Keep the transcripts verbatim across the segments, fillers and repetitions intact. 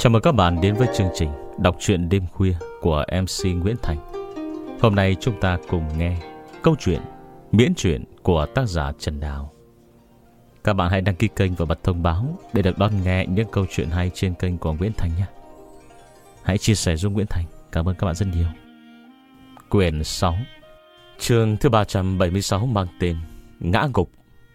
Chào mừng các bạn đến với chương trình Đọc truyện đêm khuya của em xê Nguyễn Thành. Hôm nay chúng ta cùng nghe câu chuyện miễn truyện của tác giả Trần Đào. Các bạn hãy đăng ký kênh và bật thông báo để được đón nghe những câu chuyện hay trên kênh của Nguyễn Thành nhé. Hãy chia sẻ giúp Nguyễn Thành. Cảm ơn các bạn rất nhiều. Quyển sáu, chương thứ ba trăm bảy mươi sáu mang tên Ngã Gục.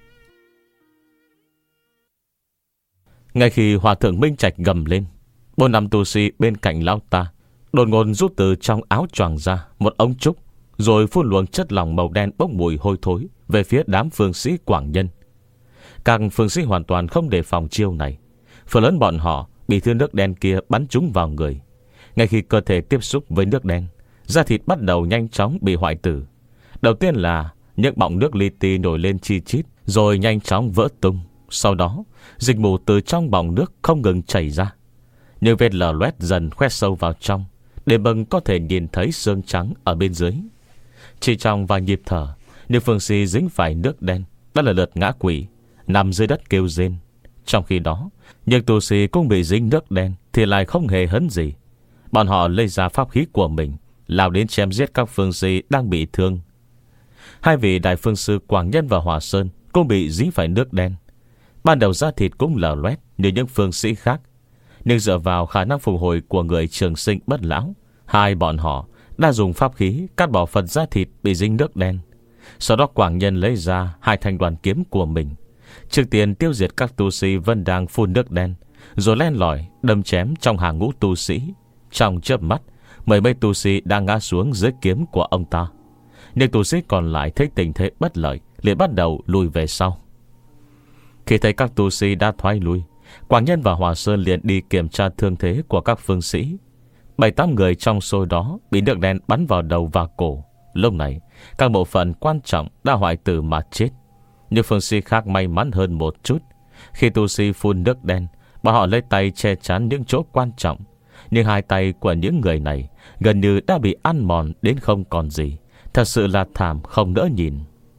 Ngay khi Hòa thượng Minh Trạch gầm lên, bốn năm tu sĩ bên cạnh lão ta đột ngột rút từ trong áo choàng ra một ống trúc, rồi phun luồng chất lỏng màu đen bốc mùi hôi thối về phía đám phương sĩ Quảng Nhân. Các phương sĩ hoàn toàn không đề phòng chiêu này. Phần lớn bọn họ bị thứ nước đen kia bắn trúng vào người. Ngay khi cơ thể tiếp xúc với nước đen, da thịt bắt đầu nhanh chóng bị hoại tử. Đầu tiên là những bọng nước li ti nổi lên chi chít, rồi nhanh chóng vỡ tung. Sau đó, dịch mù từ trong bọng nước không ngừng chảy ra. Những vết lở loét dần khoét sâu vào trong, để bần có thể nhìn thấy xương trắng ở bên dưới. Chỉ trong vài nhịp thở, những phương sĩ dính phải nước đen đã lần lượt ngã quỵ, nằm dưới đất kêu rên. Trong khi đó, những tu sĩ cũng bị dính nước đen thì lại không hề hấn gì. Bọn họ lấy ra pháp khí của mình, lao đến chém giết các phương sĩ đang bị thương. Hai vị đại phương sư Quảng Nhân và Hòa Sơn cũng bị dính phải nước đen. Ban đầu da thịt cũng lở loét như những phương sĩ khác, nhưng dựa vào khả năng phục hồi của người trường sinh bất lão, hai bọn họ đã dùng pháp khí cắt bỏ phần da thịt bị dính nước đen. Sau đó Quảng Nhân lấy ra hai thanh đoàn kiếm của mình, trước tiên tiêu diệt các tu sĩ vẫn đang phun nước đen, rồi len lỏi đâm chém trong hàng ngũ tu sĩ. Trong chớp mắt, mười mấy tu sĩ đang ngã xuống dưới kiếm của ông ta. Nhưng tu sĩ còn lại thấy tình thế bất lợi, liền bắt đầu lùi về sau. Khi thấy các tu sĩ đã thoái lui, Quảng Nhân và Hòa Sơn liền đi kiểm tra thương thế của các phương sĩ. Bảy tám người trong số đó bị nước đen bắn vào đầu và cổ. Lúc này, các bộ phận quan trọng đã hoại tử mà chết. Nhưng phương sĩ khác may mắn hơn một chút. Khi tu sĩ phun nước đen, bọn họ lấy tay che chắn những chỗ quan trọng. Nhưng hai tay của những người này gần như đã bị ăn mòn đến không còn gì. Thật sự là thảm không nỡ nhìn.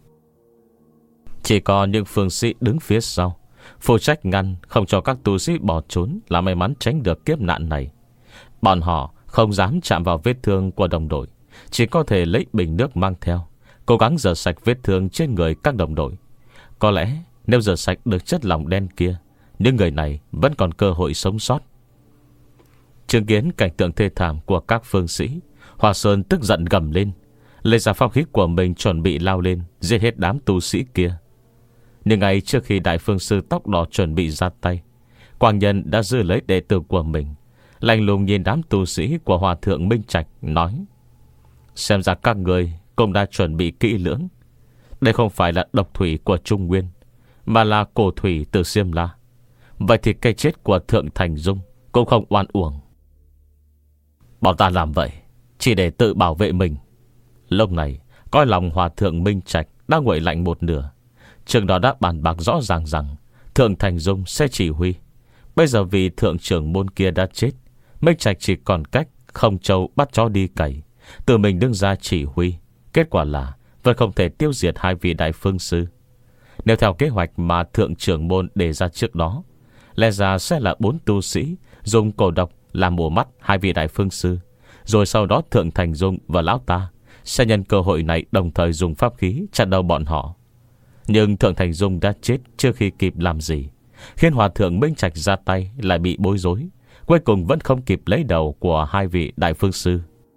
Chỉ có những phương sĩ đứng phía sau, phụ trách ngăn không cho các tu sĩ bỏ trốn, là may mắn tránh được kiếp nạn này. Bọn họ không dám chạm vào vết thương của đồng đội, chỉ có thể lấy bình nước mang theo, cố gắng rửa sạch vết thương trên người các đồng đội. Có lẽ nếu rửa sạch được chất lỏng đen kia, những người này vẫn còn cơ hội sống sót. Chứng kiến cảnh tượng thê thảm của các phương sĩ, Hòa Sơn tức giận gầm lên, lấy ra pháp khí của mình chuẩn bị lao lên giết hết đám tu sĩ kia. Nhưng ngay trước khi đại phương sư tóc đỏ chuẩn bị ra tay, Quảng Nhân đã giữ lấy đệ tử của mình, lạnh lùng nhìn đám tu sĩ của Hòa thượng Minh Trạch, nói: xem ra các người cũng đã chuẩn bị kỹ lưỡng. Đây không phải là độc thủy của Trung Nguyên, mà là cổ thủy từ Xiêm La. Vậy thì cái chết của Thượng Thành Dung cũng không oan uổng. Bọn ta làm vậy chỉ để tự bảo vệ mình. Lúc này, coi lòng Hòa thượng Minh Trạch đã nguội lạnh một nửa. Trường đó đã bàn bạc rõ ràng rằng Thượng Thành Dung sẽ chỉ huy. Bây giờ vì thượng trưởng môn kia đã chết, Minh Trạch chỉ còn cách không châu bắt chó đi cày, tự mình đứng ra chỉ huy. Kết quả là vẫn không thể tiêu diệt hai vị đại phương sư. Nếu theo kế hoạch mà thượng trưởng môn đề ra trước đó, lẽ ra sẽ là bốn tu sĩ dùng cổ độc làm mổ mắt hai vị đại phương sư, rồi sau đó Thượng Thành Dung và lão ta sẽ nhân cơ hội này đồng thời dùng pháp khí chặn đầu bọn họ. Nhưng Thượng Thành Dung đã chết trước khi kịp làm gì, khiến Hòa thượng Minh Trạch ra tay lại bị bối rối, cuối cùng vẫn không kịp lấy đầu của hai vị đại phương sư.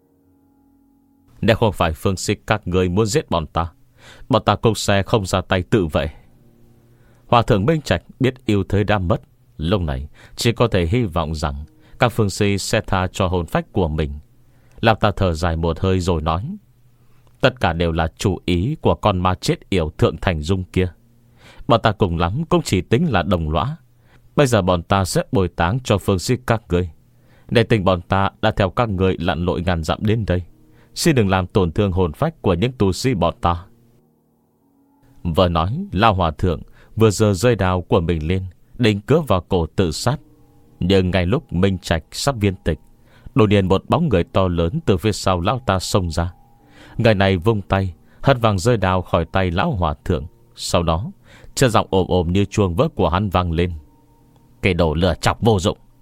Nếu không phải phương sĩ các người muốn giết bọn ta, bọn ta cũng sẽ không ra tay tự vệ. Hòa thượng Minh Trạch biết yêu thế đã mất, lúc này chỉ có thể hy vọng rằng các phương sĩ sẽ tha cho hồn phách của mình. Lão ta thở dài một hơi rồi nói: tất cả đều là chủ ý của con ma chết yểu Thượng Thành Dung kia. Bọn ta cùng lắm cũng chỉ tính là đồng lõa. Bây giờ bọn ta sẽ bồi táng cho phương sĩ các ngươi. Để tình bọn ta đã theo các ngươi lặn lội ngàn dặm đến đây, xin đừng làm tổn thương hồn phách của những tu sĩ bọn ta. Vừa nói, Lao Hòa thượng vừa giơ rơi đao của mình lên, định cướp vào cổ tự sát. Nhưng ngay lúc Minh Trạch sắp viên tịch, đột nhiên một bóng người to lớn từ phía sau lão ta xông ra. Người này vung tay hất văng rơi đao khỏi tay lão hòa thượng. Sau đó chất giọng ồm ồm như chuông vỡ của hắn vang lên: cái đồ lừa chọc vô dụng,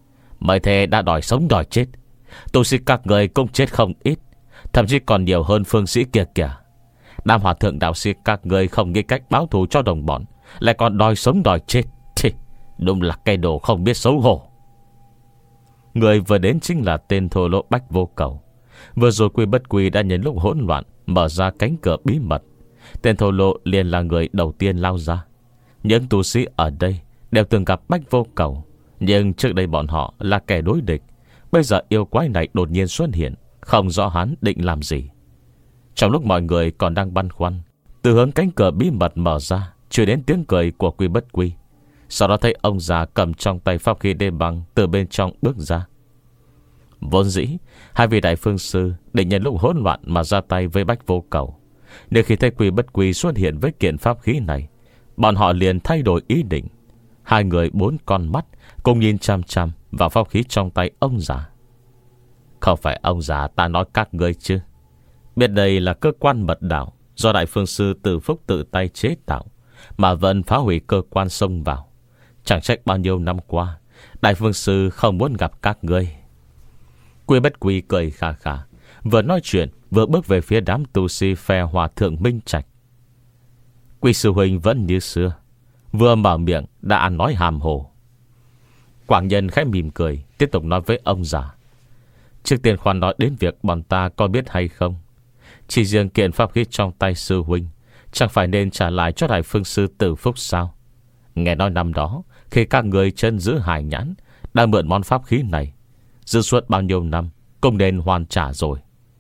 Mới thế đã đòi sống đòi chết. Tu sĩ các người cũng chết không ít, thậm chí còn nhiều hơn phương sĩ kia kìa. Đám hòa thượng đạo sĩ các người không nghĩ cách báo thù cho đồng bọn, lại còn đòi sống đòi chết. Thì, đúng là cây đồ không biết xấu hổ. Người vừa đến chính là tên thô lỗ Bách Vô Cầu. Vừa rồi Quy Bất Quy đã nhân lúc hỗn loạn mở ra cánh cửa bí mật. Tên thô lỗ liền là người đầu tiên lao ra. Những tu sĩ ở đây đều từng gặp Bách Vô Cầu, nhưng trước đây bọn họ là kẻ đối địch. Bây giờ yêu quái này đột nhiên xuất hiện, không rõ hắn định làm gì. Trong lúc mọi người còn đang băn khoăn, từ hướng cánh cửa bí mật mở ra truyền đến tiếng cười của Quy Bất Quy. Sau đó thấy ông già cầm trong tay pháp khí đê băng từ bên trong bước ra. Vốn dĩ hai vị đại phương sư định nhân lúc hỗn loạn mà ra tay với Bách Vô Cầu, nhưng khi thấy Quy Bất Quy xuất hiện với kiện pháp khí này, bọn họ liền thay đổi ý định. Hai người bốn con mắt cùng nhìn chăm chăm vào pháp khí trong tay ông già. Không phải ông già ta nói các ngươi chứ? Biết đây là cơ quan mật đạo do đại phương sư Từ Phúc tự tay chế tạo, mà vẫn phá hủy cơ quan xông vào. Chẳng trách bao nhiêu năm qua đại phương sư không muốn gặp các ngươi. Quy Bất Quy cười khà khà, vừa nói chuyện vừa bước về phía đám tu sĩ phe hòa thượng Minh Trạch. Quy sư huynh vẫn như xưa, vừa mở miệng đã ăn nói hàm hồ. Quảng Nhân khẽ mỉm cười, tiếp tục nói với ông già. Trước tiên khoan nói đến việc bọn ta có biết hay không. Chỉ riêng kiện pháp khí trong tay sư huynh, chẳng phải nên trả lại cho đại phương sư Từ Phúc sao? Nghe nói năm đó, khi các người chân giữ hải nhãn đã mượn món pháp khí này, dư suốt bao nhiêu năm cũng nên hoàn trả rồi.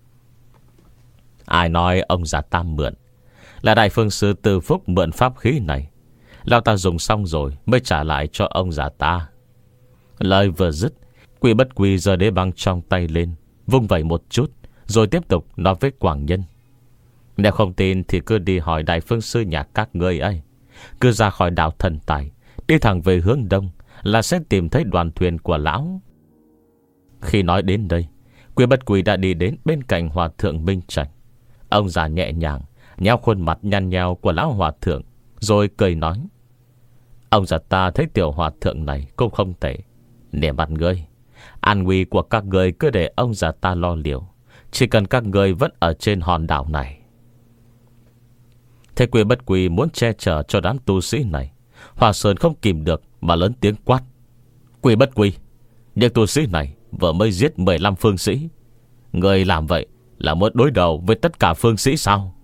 Ai nói ông già ta mượn? Là đại phương sư Từ Phúc mượn pháp khí này, lão ta dùng xong rồi mới trả lại cho ông già ta. Lời vừa dứt, Quy Bất Quy giơ đế băng trong tay lên, vung vẩy một chút, rồi tiếp tục nói với Quảng Nhân. Nếu không tin thì cứ đi hỏi đại phương sư nhà các ngươi ấy. Cứ ra khỏi đảo Thần Tài, đi thẳng về hướng đông là sẽ tìm thấy đoàn thuyền của lão. Khi nói đến đây, Quy Bất Quy đã đi đến bên cạnh hòa thượng Minh Trạch. Ông già nhẹ nhàng nhéo khuôn mặt nhăn nheo của lão hòa thượng, rồi cười nói. Ông già ta thấy tiểu hòa thượng này cũng không tệ. Nể mặt ngươi, an nguy của các ngươi cứ để ông già ta lo liệu. Chỉ cần các ngươi vẫn ở trên hòn đảo này. Thế Quy Bất Quy muốn che chở cho đám tu sĩ này, Hòa Sơn không kìm được mà lớn tiếng quát. Quy Bất Quy, những tu sĩ này vừa mới giết mười lăm phương sĩ. Người làm vậy là muốn đối đầu với tất cả phương sĩ sao?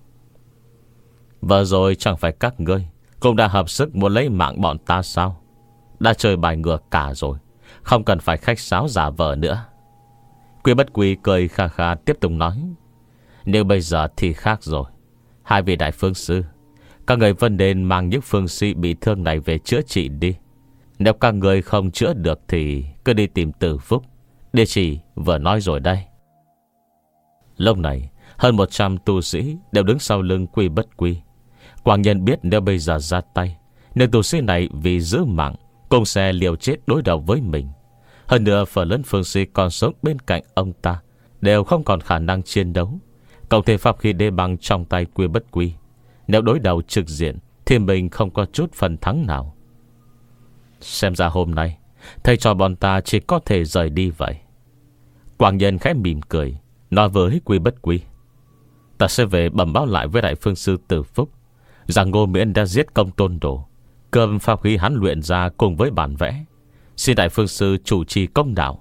Vừa rồi chẳng phải các ngươi cũng đã hợp sức muốn lấy mạng bọn ta sao? Đã chơi bài ngược cả rồi, không cần phải khách sáo giả vờ nữa. Quy Bất Quy cười kha kha tiếp tục nói. Nếu bây giờ thì khác rồi. Hai vị đại phương sư, các người vẫn nên mang những phương sĩ bị thương này về chữa trị đi. Nếu các người không chữa được thì cứ đi tìm Từ Phúc. Địa chỉ vừa nói rồi đây. Lúc này hơn một trăm tu sĩ đều đứng sau lưng Quy Bất Quy. Quảng Nhân biết nếu bây giờ ra tay, nên tu sĩ này vì giữ mạng cũng sẽ liều chết đối đầu với mình. Hơn nữa phần lớn phương sĩ còn sống bên cạnh ông ta đều không còn khả năng chiến đấu. Cộng thêm pháp khí đê băng trong tay Quy Bất Quy, nếu đối đầu trực diện thì mình không có chút phần thắng nào. Xem ra hôm nay thầy trò bọn ta chỉ có thể rời đi vậy. Quảng Nhân khẽ mỉm cười, nói với Quy Bất Quy. Ta sẽ về bẩm báo lại với đại phương sư Từ Phúc rằng Ngô Miễn đã giết Công Tôn Đồ, cầm pháp khí hắn luyện ra cùng với bản vẽ. Xin đại phương sư chủ trì công đạo.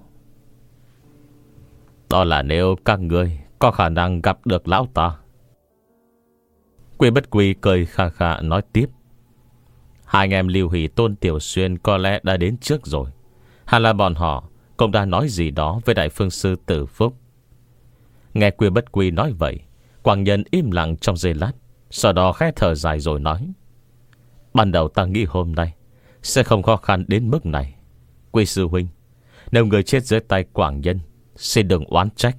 Đó là nếu các ngươi có khả năng gặp được lão ta. Quy Bất Quy cười kha kha nói tiếp. Hai anh em Lưu Hỷ Tôn Tiểu Xuyên có lẽ đã đến trước rồi. Hay là bọn họ cũng đã nói gì đó với đại phương sư Từ Phúc. Nghe Quy Bất Quy nói vậy, Quảng Nhân im lặng trong giây lát, sau đó khẽ thở dài rồi nói. Ban đầu ta nghĩ hôm nay sẽ không khó khăn đến mức này. Quy sư huynh, nếu người chết dưới tay Quảng Nhân, xin đừng oán trách.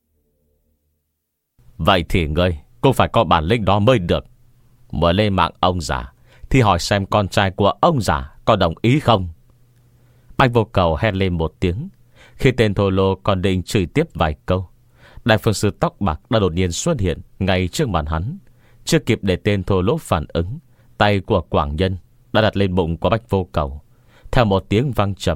Vậy thì ngươi cũng phải có bản lĩnh đó mới được. Mới lên mạng ông già thì hỏi xem con trai của ông già có đồng ý không. Bạch Vô Cầu hét lên một tiếng. Khi tên thô lô còn định chửi tiếp vài câu, đại phương sư tóc bạc đã đột nhiên xuất hiện ngay trước mặt hắn. Chưa kịp để tên thô lỗ phản ứng, tay của Quảng Nhân đã đặt lên bụng của Bạch Vô Cầu. Theo một tiếng vang trầm,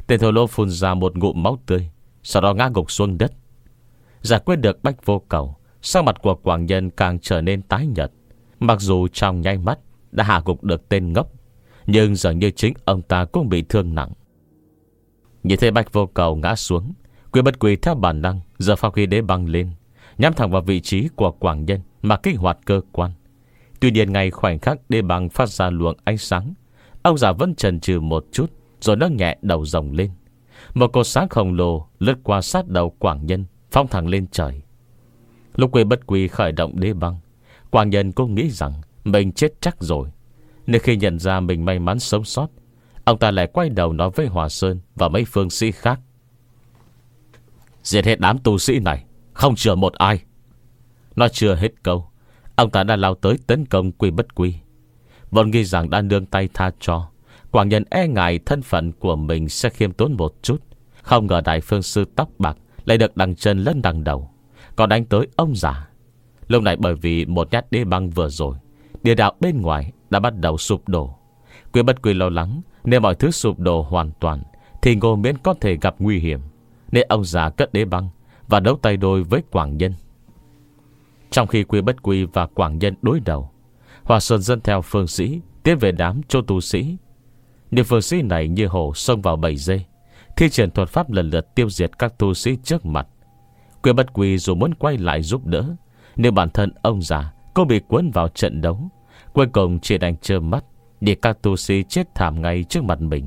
Tên thô lỗ phun ra một ngụm máu tươi, sau đó ngã gục xuống đất. Giải quyết được Bách Vô Cầu, sắc mặt của Quảng Nhân càng trở nên tái nhợt. Mặc dù trong nháy mắt đã hạ gục được tên ngốc, nhưng dường như chính ông ta cũng bị thương nặng. Nhìn thấy Bách Vô Cầu ngã xuống, Quy Bất Quy theo bản năng giơ phao khí đế băng lên, nhắm thẳng vào vị trí của Quảng Nhân mà kích hoạt cơ quan. Tuy nhiên ngay khoảnh khắc đế băng phát ra luồng ánh sáng, ông già vẫn chần chừ một chút, rồi nâng nhẹ đầu rồng lên. Một cột sáng khổng lồ lướt qua sát đầu Quảng Nhân, phóng thẳng lên trời. Lúc Quy Bất Quy khởi động đế băng, Quảng Nhân cũng nghĩ rằng mình chết chắc rồi. Nên khi nhận ra mình may mắn sống sót, ông ta lại quay đầu nói với Hòa Sơn và mấy phương sĩ khác: giết hết đám tu sĩ này, không chừa một ai. Nói chưa hết câu, ông ta đã lao tới tấn công Quy Bất Quy. Vốn nghĩ rằng đã nương tay tha cho, Quảng Nhân e ngại thân phận của mình sẽ khiêm tốn một chút. Không ngờ đại phương sư tóc bạc lại được đằng chân lẫn đằng đầu, còn đánh tới ông già. Lúc này bởi vì một nhát đế băng vừa rồi, địa đạo bên ngoài đã bắt đầu sụp đổ. Quy Bất Quy lo lắng nếu mọi thứ sụp đổ hoàn toàn thì Ngô Miễn có thể gặp nguy hiểm, nên ông già cất đế băng và đấu tay đôi với Quảng Nhân. Trong khi Quy Bất Quy và Quảng Nhân đối đầu, Hòa Sơn dẫn theo phương sĩ tiến về đám chô tu sĩ. Những phương sĩ này như hổ xông vào bầy dê, thi triển thuật pháp lần lượt tiêu diệt các tu sĩ trước mặt. Quy Bất Quy dù muốn quay lại giúp đỡ, nhưng bản thân ông già cũng bị cuốn vào trận đấu. Cuối cùng chỉ đành trơ mắt để các tu sĩ chết thảm ngay trước mặt mình.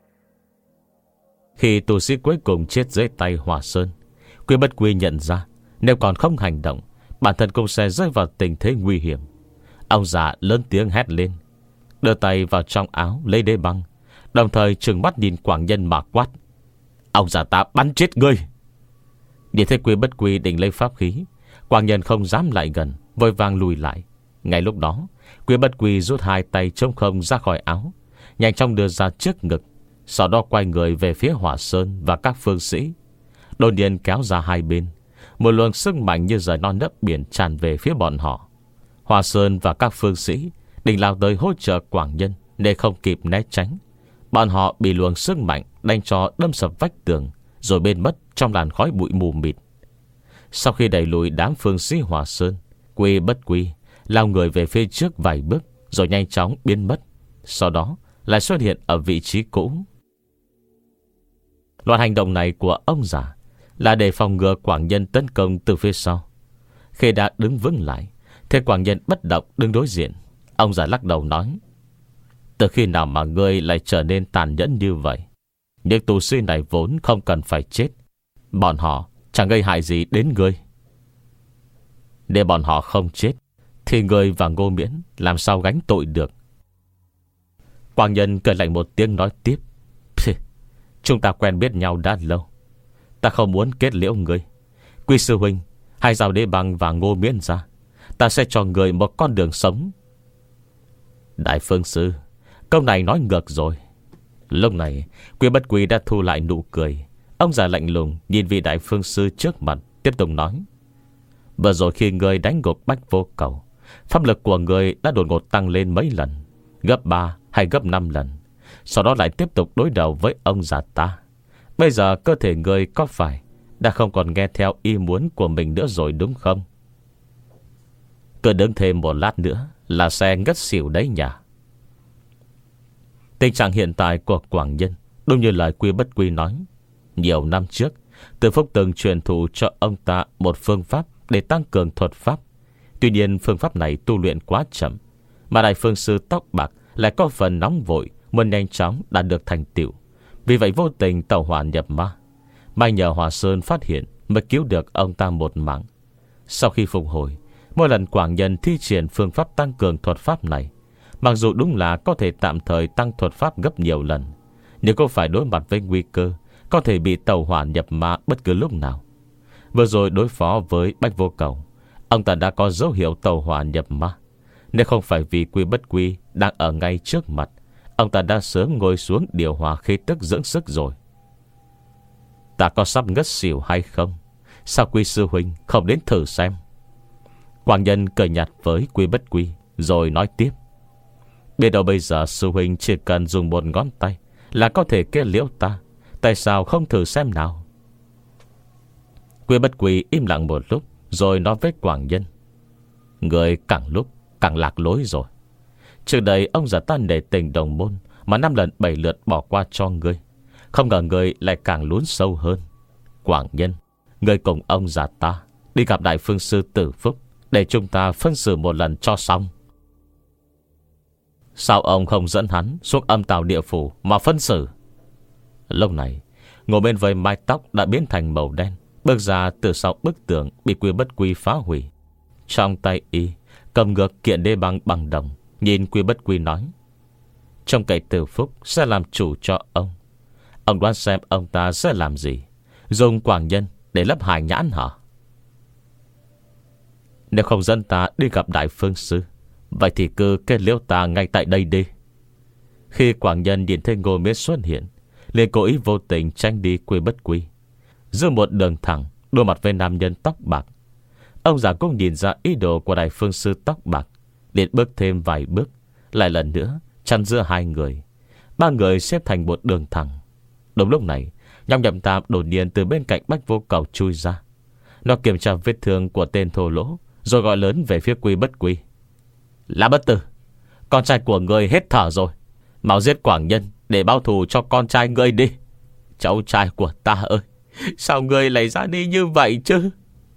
Khi tu sĩ cuối cùng chết dưới tay Hòa Sơn, Quy Bất Quy nhận ra nếu còn không hành động, bản thân cũng sẽ rơi vào tình thế nguy hiểm. Ông già lớn tiếng hét lên, đưa tay vào trong áo lấy đế băng, đồng thời trừng mắt nhìn Quảng Nhân mà quát: ông già ta bắn chết ngươi! Nhìn thấy Quy Bất Quy định lấy pháp khí, Quảng Nhân không dám lại gần, vội vàng lùi lại. Ngay lúc đó, Quy Bất Quy rút hai tay trống không ra khỏi áo, nhanh chóng đưa ra trước ngực, sau đó quay người về phía Hòa Sơn và các phương sĩ. Đột nhiên kéo ra hai bên, một luồng sức mạnh như rời non nấp biển tràn về phía bọn họ. Hòa Sơn và các phương sĩ định lao tới hỗ trợ Quảng Nhân, để không kịp né tránh. Bọn họ bị luồng sức mạnh đánh cho đâm sập vách tường, rồi biến mất trong làn khói bụi mù mịt. Sau khi đẩy lùi đám phương sĩ Hòa Sơn, Quy Bất Quy lao người về phía trước vài bước, rồi nhanh chóng biến mất. Sau đó lại xuất hiện ở vị trí cũ. Loạt hành động này của ông già là để phòng ngừa Quảng Nhân tấn công từ phía sau. Khi đã đứng vững lại, thấy Quảng Nhân bất động đứng đối diện, ông già lắc đầu nói: từ khi nào mà ngươi lại trở nên tàn nhẫn như vậy? Những tù sĩ này vốn không cần phải chết, bọn họ chẳng gây hại gì đến ngươi. Để bọn họ không chết thì ngươi và Ngô Miễn làm sao gánh tội được? Quảng Nhân cười lạnh một tiếng nói tiếp: chúng ta quen biết nhau đã lâu, ta không muốn kết liễu ngươi. Quy sư huynh, hãy giao đế băng và Ngô Miễn ra, ta sẽ cho người một con đường sống. Đại phương sư, câu này nói ngược rồi. Lúc này Quy Bất Quy đã thu lại nụ cười. Ông già lạnh lùng nhìn vị đại phương sư trước mặt, tiếp tục nói: vừa rồi khi người đánh gục Bách Vô Cầu, pháp lực của người đã đột ngột tăng lên mấy lần, gấp ba hay gấp năm lần. Sau đó lại tiếp tục đối đầu với ông già ta. Bây giờ cơ thể người có phải đã không còn nghe theo ý muốn của mình nữa rồi đúng không? Cứ đứng thêm một lát nữa là sẽ ngất xỉu đấy nhỉ? Tình trạng hiện tại của Quảng Nhân đúng như lời Quy Bất Quy nói. Nhiều năm trước, Từ Phúc từng truyền thụ cho ông ta một phương pháp để tăng cường thuật pháp. Tuy nhiên phương pháp này tu luyện quá chậm, mà đại phương sư tóc bạc lại có phần nóng vội, muốn nhanh chóng đạt được thành tựu. Vì vậy vô tình tẩu hỏa nhập ma. May nhờ Hòa Sơn phát hiện mới cứu được ông ta một mạng. Sau khi phục hồi, mỗi lần Quảng Nhân thi triển phương pháp tăng cường thuật pháp này, mặc dù đúng là có thể tạm thời tăng thuật pháp gấp nhiều lần, nhưng cũng phải đối mặt với nguy cơ có thể bị tẩu hỏa nhập ma bất cứ lúc nào. Vừa rồi đối phó với Bách Vô Cầu, ông ta đã có dấu hiệu tẩu hỏa nhập ma. Nếu không phải vì Quy Bất Quy đang ở ngay trước mặt, ông ta đã sớm ngồi xuống điều hòa khí tức dưỡng sức rồi. Ta có sắp ngất xỉu hay không? Sao Quy sư huynh không đến thử xem? Quảng Nhân cười nhạt với Quy Bất Quy, rồi nói tiếp: biết đâu bây giờ sư huynh chỉ cần dùng một ngón tay là có thể kết liễu ta, Tại sao không thử xem nào? Quy Bất Quy im lặng một lúc, rồi nói với Quảng Nhân: Người càng lúc càng lạc lối rồi. Trước đây ông già ta nể tình đồng môn, mà năm lần bảy lượt bỏ qua cho ngươi. Không ngờ ngươi lại càng lún sâu hơn. Quảng Nhân, ngươi cùng ông già ta đi gặp Đại Phương Sư Tử Phúc, để chúng ta phân xử một lần cho xong. Sao ông không dẫn hắn xuống âm tào địa phủ mà phân xử? Lúc này, ngồi bên với mái tóc đã biến thành màu đen, bước ra từ sau bức tường bị Quy Bất Quy phá hủy. Trong tay y cầm ngược kiện đế băng bằng đồng, nhìn Quy Bất Quy nói: Trong cậy Tử Phúc sẽ làm chủ cho ông. Ông đoán xem ông ta sẽ làm gì? Dùng Quảng Nhân để lấp hài nhãn hả? Nếu không dẫn ta đi gặp Đại Phương Sư, vậy thì cứ kết liễu ta ngay tại đây đi. Khi Quảng Nhân nhìn thấy Ngô Miễn xuất hiện, liền cố ý vô tình tranh đi Quy Bất Quy. Giữa một đường thẳng đối mặt với nam nhân tóc bạc, ông già cũng nhìn ra ý đồ của Đại Phương Sư tóc bạc, liền bước thêm vài bước, lại lần nữa chắn giữa hai người. Ba người xếp thành một đường thẳng. Đúng lúc này, Nhong Nhậm Tam đột nhiên từ bên cạnh Bách Vô Cầu chui ra. Nó kiểm tra vết thương của tên thô lỗ, rồi gọi lớn về phía Quy Bất Quy: Lã Bất Tử, con trai của ngươi hết thở rồi, mau giết Quảng Nhân để báo thù cho con trai ngươi đi. Cháu trai của ta ơi, sao ngươi lại ra đi như vậy chứ?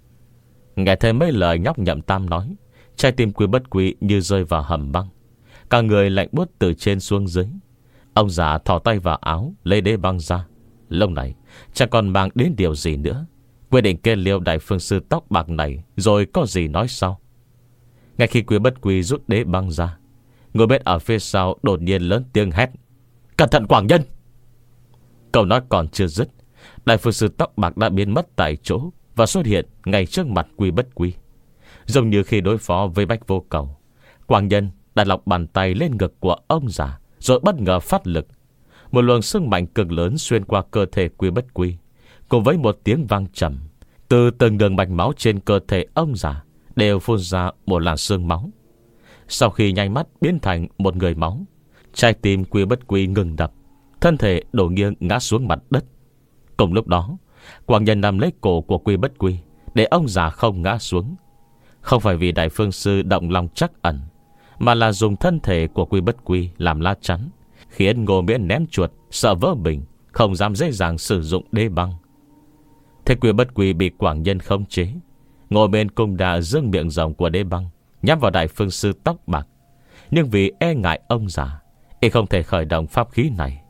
Nghe thấy mấy lời Nhóc Nhậm Tam nói, trái tim Quy Bất Quy như rơi vào hầm băng. Cả người lạnh buốt từ trên xuống dưới. Ông già thò tay vào áo, lấy đế băng ra. Lúc này chẳng còn mang đến điều gì nữa, quyết định kết liễu Đại Phương Sư tóc bạc này, rồi có gì nói sau. Ngay khi Quy Bất Quy rút đế băng ra, người bên ở phía sau đột nhiên lớn tiếng hét: Cẩn thận Quảng Nhân! Câu nói còn chưa dứt, Đại Phương Sư tóc bạc đã biến mất tại chỗ và xuất hiện ngay trước mặt Quy Bất Quy. Giống như khi đối phó với Bách Vô Cầu, Quảng Nhân đặt lọc bàn tay lên ngực của ông già, rồi bất ngờ phát lực. Một luồng sức mạnh cực lớn xuyên qua cơ thể Quy Bất Quy, cùng với một tiếng vang trầm, từ từng đường mạch máu trên cơ thể ông già đều phun ra một làn sương máu. Sau khi nháy mắt biến thành một người máu, trái tim Quy Bất Quy ngừng đập, thân thể đổ nghiêng ngã xuống mặt đất. Cùng lúc đó, Quảng Nhân nằm lấy cổ của Quy Bất Quy để ông già không ngã xuống. Không phải vì Đại Phương Sư động lòng trắc ẩn, mà là dùng thân thể của Quy Bất Quy làm lá chắn, khiến Ngô Miễn ném chuột sợ vỡ bình, không dám dễ dàng sử dụng đế băng. Thế Quy Bất Quy bị Quảng Nhân khống chế, Ngô Miễn cũng đã dương miệng rồng của đế băng nhắm vào Đại Phương Sư tóc bạc. Nhưng vì e ngại ông già, y không thể khởi động pháp khí này.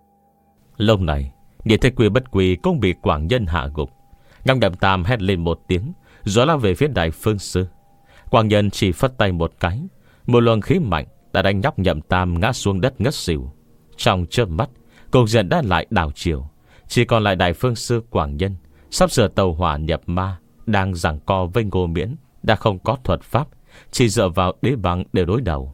Lúc này, nhìn thấy Quy Bất Quy cũng bị Quảng Nhân hạ gục, Nhong Nhậm Tam hét lên một tiếng, rồi lao về phía Đại Phương Sư. Quảng Nhân chỉ phất tay một cái, một luồng khí mạnh đã đánh Nhóc Nhậm Tam ngã xuống đất ngất xỉu. Trong chớp mắt, cục diện đã lại đảo chiều. Chỉ còn lại Đại Phương Sư Quảng Nhân sắp sửa tàu hỏa nhập ma, đang giằng co với Ngô Miễn, đã không có thuật pháp, chỉ dựa vào đế băng để đối đầu.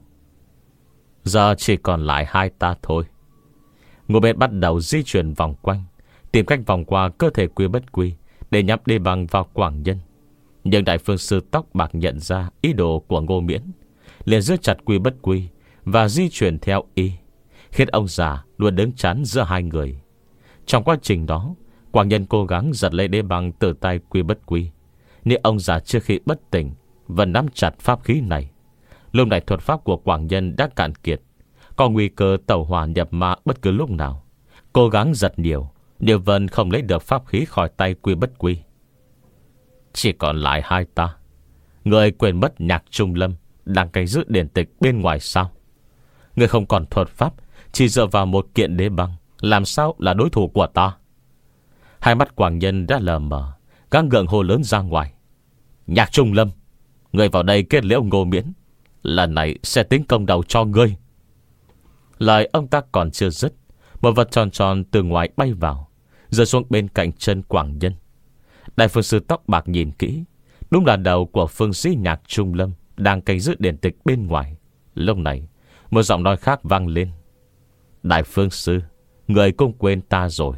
Giờ chỉ còn lại hai ta thôi. Ngô Miễn bắt đầu di chuyển vòng quanh, tìm cách vòng qua cơ thể Quy Bất Quy để nhắm đế băng vào Quảng Nhân. Nhưng Đại Phương Sư tóc bạc nhận ra ý đồ của Ngô Miễn, liền giữ chặt Quy Bất Quy và di chuyển theo y, khiến ông già luôn đứng chắn giữa hai người. Trong quá trình đó, Quảng Nhân cố gắng giật lấy đế băng từ tay Quy Bất Quy, nhưng ông già trước khi bất tỉnh vẫn nắm chặt pháp khí này. Lúc này thuật pháp của Quảng Nhân đã cạn kiệt, có nguy cơ tẩu hỏa nhập ma bất cứ lúc nào. Cố gắng giật nhiều, nhưng vẫn không lấy được pháp khí khỏi tay Quy Bất Quy. Chỉ còn lại hai ta. Người quên mất Nhạc Trung Lâm đang canh giữ điển tịch bên ngoài sao? Người không còn thuật pháp, chỉ dựa vào một kiện đế băng, làm sao là đối thủ của ta? Hai mắt Quảng Nhân đã lờ mờ, gắng gượng hô lớn ra ngoài: Nhạc Trung Lâm, người vào đây kết liễu Ngô Miễn, lần này sẽ tính công đầu cho ngươi. Lời ông ta còn chưa dứt, một vật tròn tròn từ ngoài bay vào, rơi xuống bên cạnh chân Quảng Nhân. Đại Phương Sư tóc bạc nhìn kỹ, đúng là đầu của phương sĩ Nhạc Trung Lâm đang canh giữ điển tịch bên ngoài. Lúc này, một giọng nói khác vang lên: Đại Phương Sư, người cũng quên ta rồi.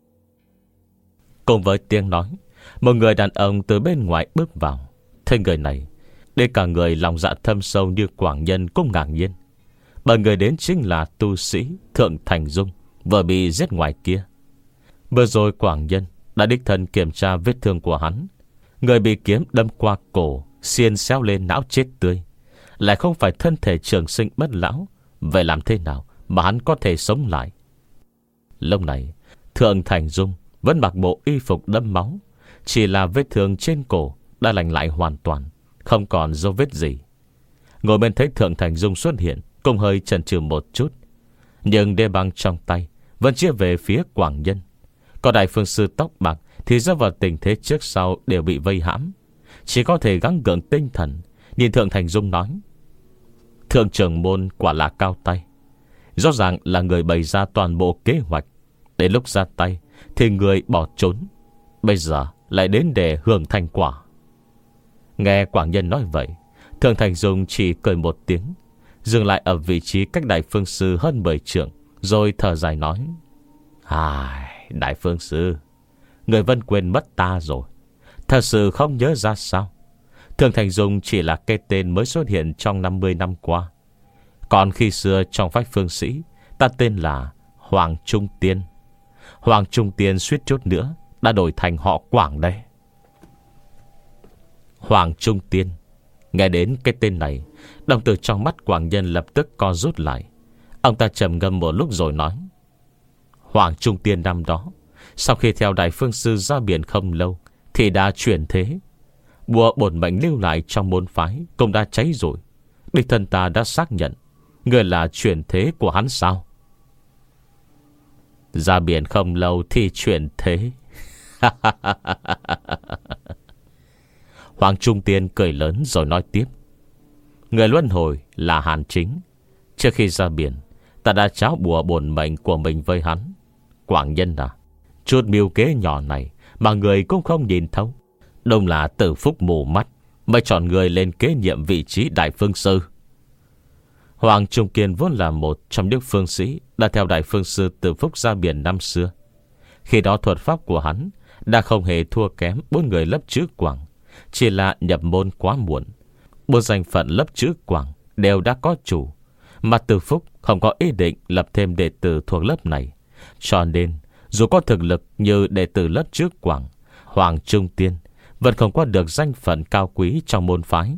Cùng với tiếng nói, một người đàn ông từ bên ngoài bước vào. Thấy người này, để cả người lòng dạ thâm sâu như Quảng Nhân cũng ngạc nhiên, bởi người đến chính là tu sĩ Thượng Thành Dung vừa bị giết ngoài kia. Vừa rồi Quảng Nhân đã đích thân kiểm tra vết thương của hắn. Người bị kiếm đâm qua cổ, xiên xéo lên não chết tươi, lại không phải thân thể trường sinh bất lão. Vậy làm thế nào mà hắn có thể sống lại? Lúc này Thượng Thành Dung vẫn mặc bộ y phục đẫm máu, chỉ là vết thương trên cổ đã lành lại hoàn toàn, không còn dấu vết gì. Ngồi bên thấy Thượng Thành Dung xuất hiện, cũng hơi chần chừ một chút, nhưng đê băng trong tay vẫn chia về phía Quảng Nhân. Còn Đại Phương Sư tóc bạc thì rơi vào tình thế trước sau đều bị vây hãm, chỉ có thể gắng gượng tinh thần nhìn Thượng Thành Dung nói: Thượng trưởng môn quả là cao tay, rõ ràng là người bày ra toàn bộ kế hoạch. Đến lúc ra tay thì người bỏ trốn, bây giờ lại đến để hưởng thành quả. Nghe Quảng Nhân nói vậy, Thượng Thành Dung chỉ cười một tiếng, dừng lại ở vị trí cách Đại Phương Sư hơn mười trượng, rồi thở dài nói: Ai, Đại Phương Sư, người vẫn quên mất ta rồi, thật sự không nhớ ra sao? Thượng Thành Dung chỉ là cái tên mới xuất hiện trong năm mươi năm qua. Còn khi xưa trong phách phương sĩ, ta tên là Hoàng Trung Tiên. Hoàng Trung Tiên suýt chút nữa đã đổi thành họ Quảng đây. Hoàng Trung Tiên. Nghe đến cái tên này, đồng tử trong mắt Quảng Nhân lập tức co rút lại. Ông ta trầm ngâm một lúc rồi nói: Hoàng Trung Tiên năm đó, sau khi theo Đại Phương Sư ra biển không lâu thì đã chuyển thế. Bùa bổn mệnh lưu lại trong môn phái cũng đã cháy rồi. Địch thân ta đã xác nhận người là chuyển thế của hắn sao? Ra biển không lâu thì chuyển thế. Hoàng Trung Tiên cười lớn rồi nói tiếp: Người luân hồi là Hàn Chính. Trước khi ra biển, ta đã tráo bùa bổn mệnh của mình với hắn. Quảng Nhân à, chút mưu kế nhỏ này mà người cũng không nhìn thấu, đúng là tử phúc mù mắt mới chọn người lên kế nhiệm vị trí Đại Phương Sư. Hoàng Trung Kiên vốn là một trong những phương sĩ đã theo Đại Phương Sư Tử Phúc ra biển năm xưa. Khi đó thuật pháp của hắn đã không hề thua kém bốn người lấp chữ Quảng, chỉ là nhập môn quá muộn. Bốn danh phận lấp chữ Quảng đều đã có chủ, mà Tử Phúc không có ý định lập thêm đệ tử thuộc lớp này. Cho nên dù có thực lực như đệ tử lớp chữ Quảng, Hoàng Trung Tiên vẫn không có được danh phận cao quý trong môn phái.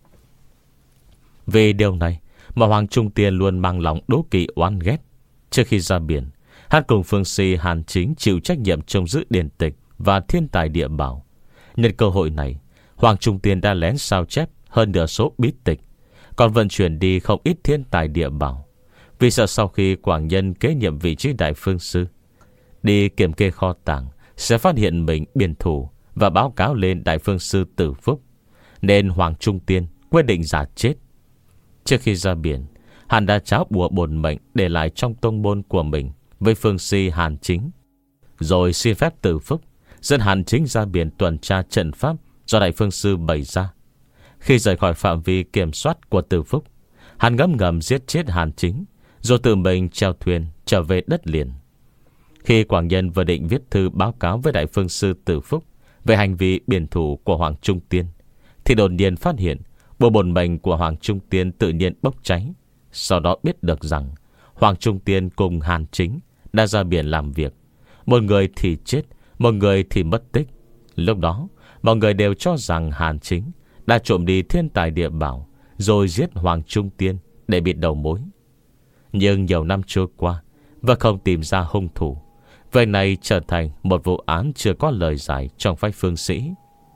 Vì điều này mà Hoàng Trung Tiên luôn mang lòng đố kỵ oán ghét. Trước khi ra biển, hắn cùng phương sĩ Hàn Chính chịu trách nhiệm trông giữ điển tịch và thiên tài địa bảo. Nhân cơ hội này, Hoàng Trung Tiên đã lén sao chép hơn nửa số bí tịch, còn vận chuyển đi không ít thiên tài địa bảo, vì sợ sau khi Quảng Nhân kế nhiệm vị trí Đại Phương Sư, đi kiểm kê kho tàng sẽ phát hiện mình biển thủ và báo cáo lên Đại Phương Sư Tử Phúc, nên Hoàng Trung Tiên quyết định giả chết. Trước khi ra biển, hắn đã tráo bùa bổn mệnh để lại trong tông môn của mình với phương sĩ Hàn Chính, rồi xin phép Tử Phúc dẫn Hàn Chính ra biển tuần tra trận pháp do Đại Phương Sư bày ra. Khi rời khỏi phạm vi kiểm soát của Tử Phúc, hắn ngấm ngầm giết chết Hàn Chính, rồi tự mình treo thuyền trở về đất liền. Khi Quảng Nhân vừa định viết thư báo cáo với Đại Phương Sư Tử Phúc về hành vi biển thủ của Hoàng Trung Tiên, thì đột nhiên phát hiện bộ bổn mệnh của Hoàng Trung Tiên tự nhiên bốc cháy. Sau đó biết được rằng Hoàng Trung Tiên cùng Hàn Chính đã ra biển làm việc. Một người thì chết, một người thì mất tích. Lúc đó mọi người đều cho rằng Hàn Chính đã trộm đi thiên tài địa bảo, rồi giết Hoàng Trung Tiên để bịt đầu mối. Nhưng nhiều năm trôi qua và không tìm ra hung thủ, vậy này trở thành một vụ án chưa có lời giải trong phái phương sĩ.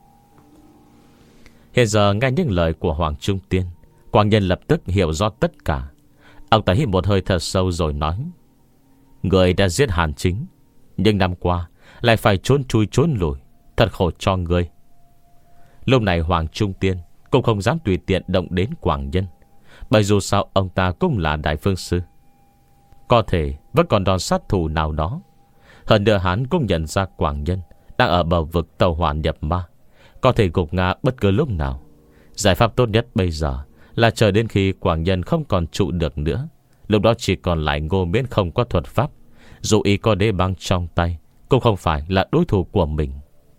Hiện giờ nghe những lời của Hoàng Trung Tiên, Quảng Nhân lập tức hiểu rõ tất cả. Ông ta hít một hơi thật sâu rồi nói: Người đã giết Hàn Chính, nhưng năm qua lại phải trốn chui trốn lùi, thật khổ cho người. Lúc này Hoàng Trung Tiên cũng không dám tùy tiện động đến Quảng Nhân, bởi dù sao ông ta cũng là Đại Phương Sư, có thể vẫn còn đòn sát thủ nào đó. Hơn nữa hắn cũng nhận ra Quảng Nhân đang ở bờ vực tàu hỏa nhập ma, có thể gục ngã bất cứ lúc nào. Giải pháp tốt nhất bây giờ là chờ đến khi Quảng Nhân không còn trụ được nữa. Lúc đó chỉ còn lại Ngô Miễn không có thuật pháp, dù ý có đế băng trong tay cũng không phải là đối thủ của mình.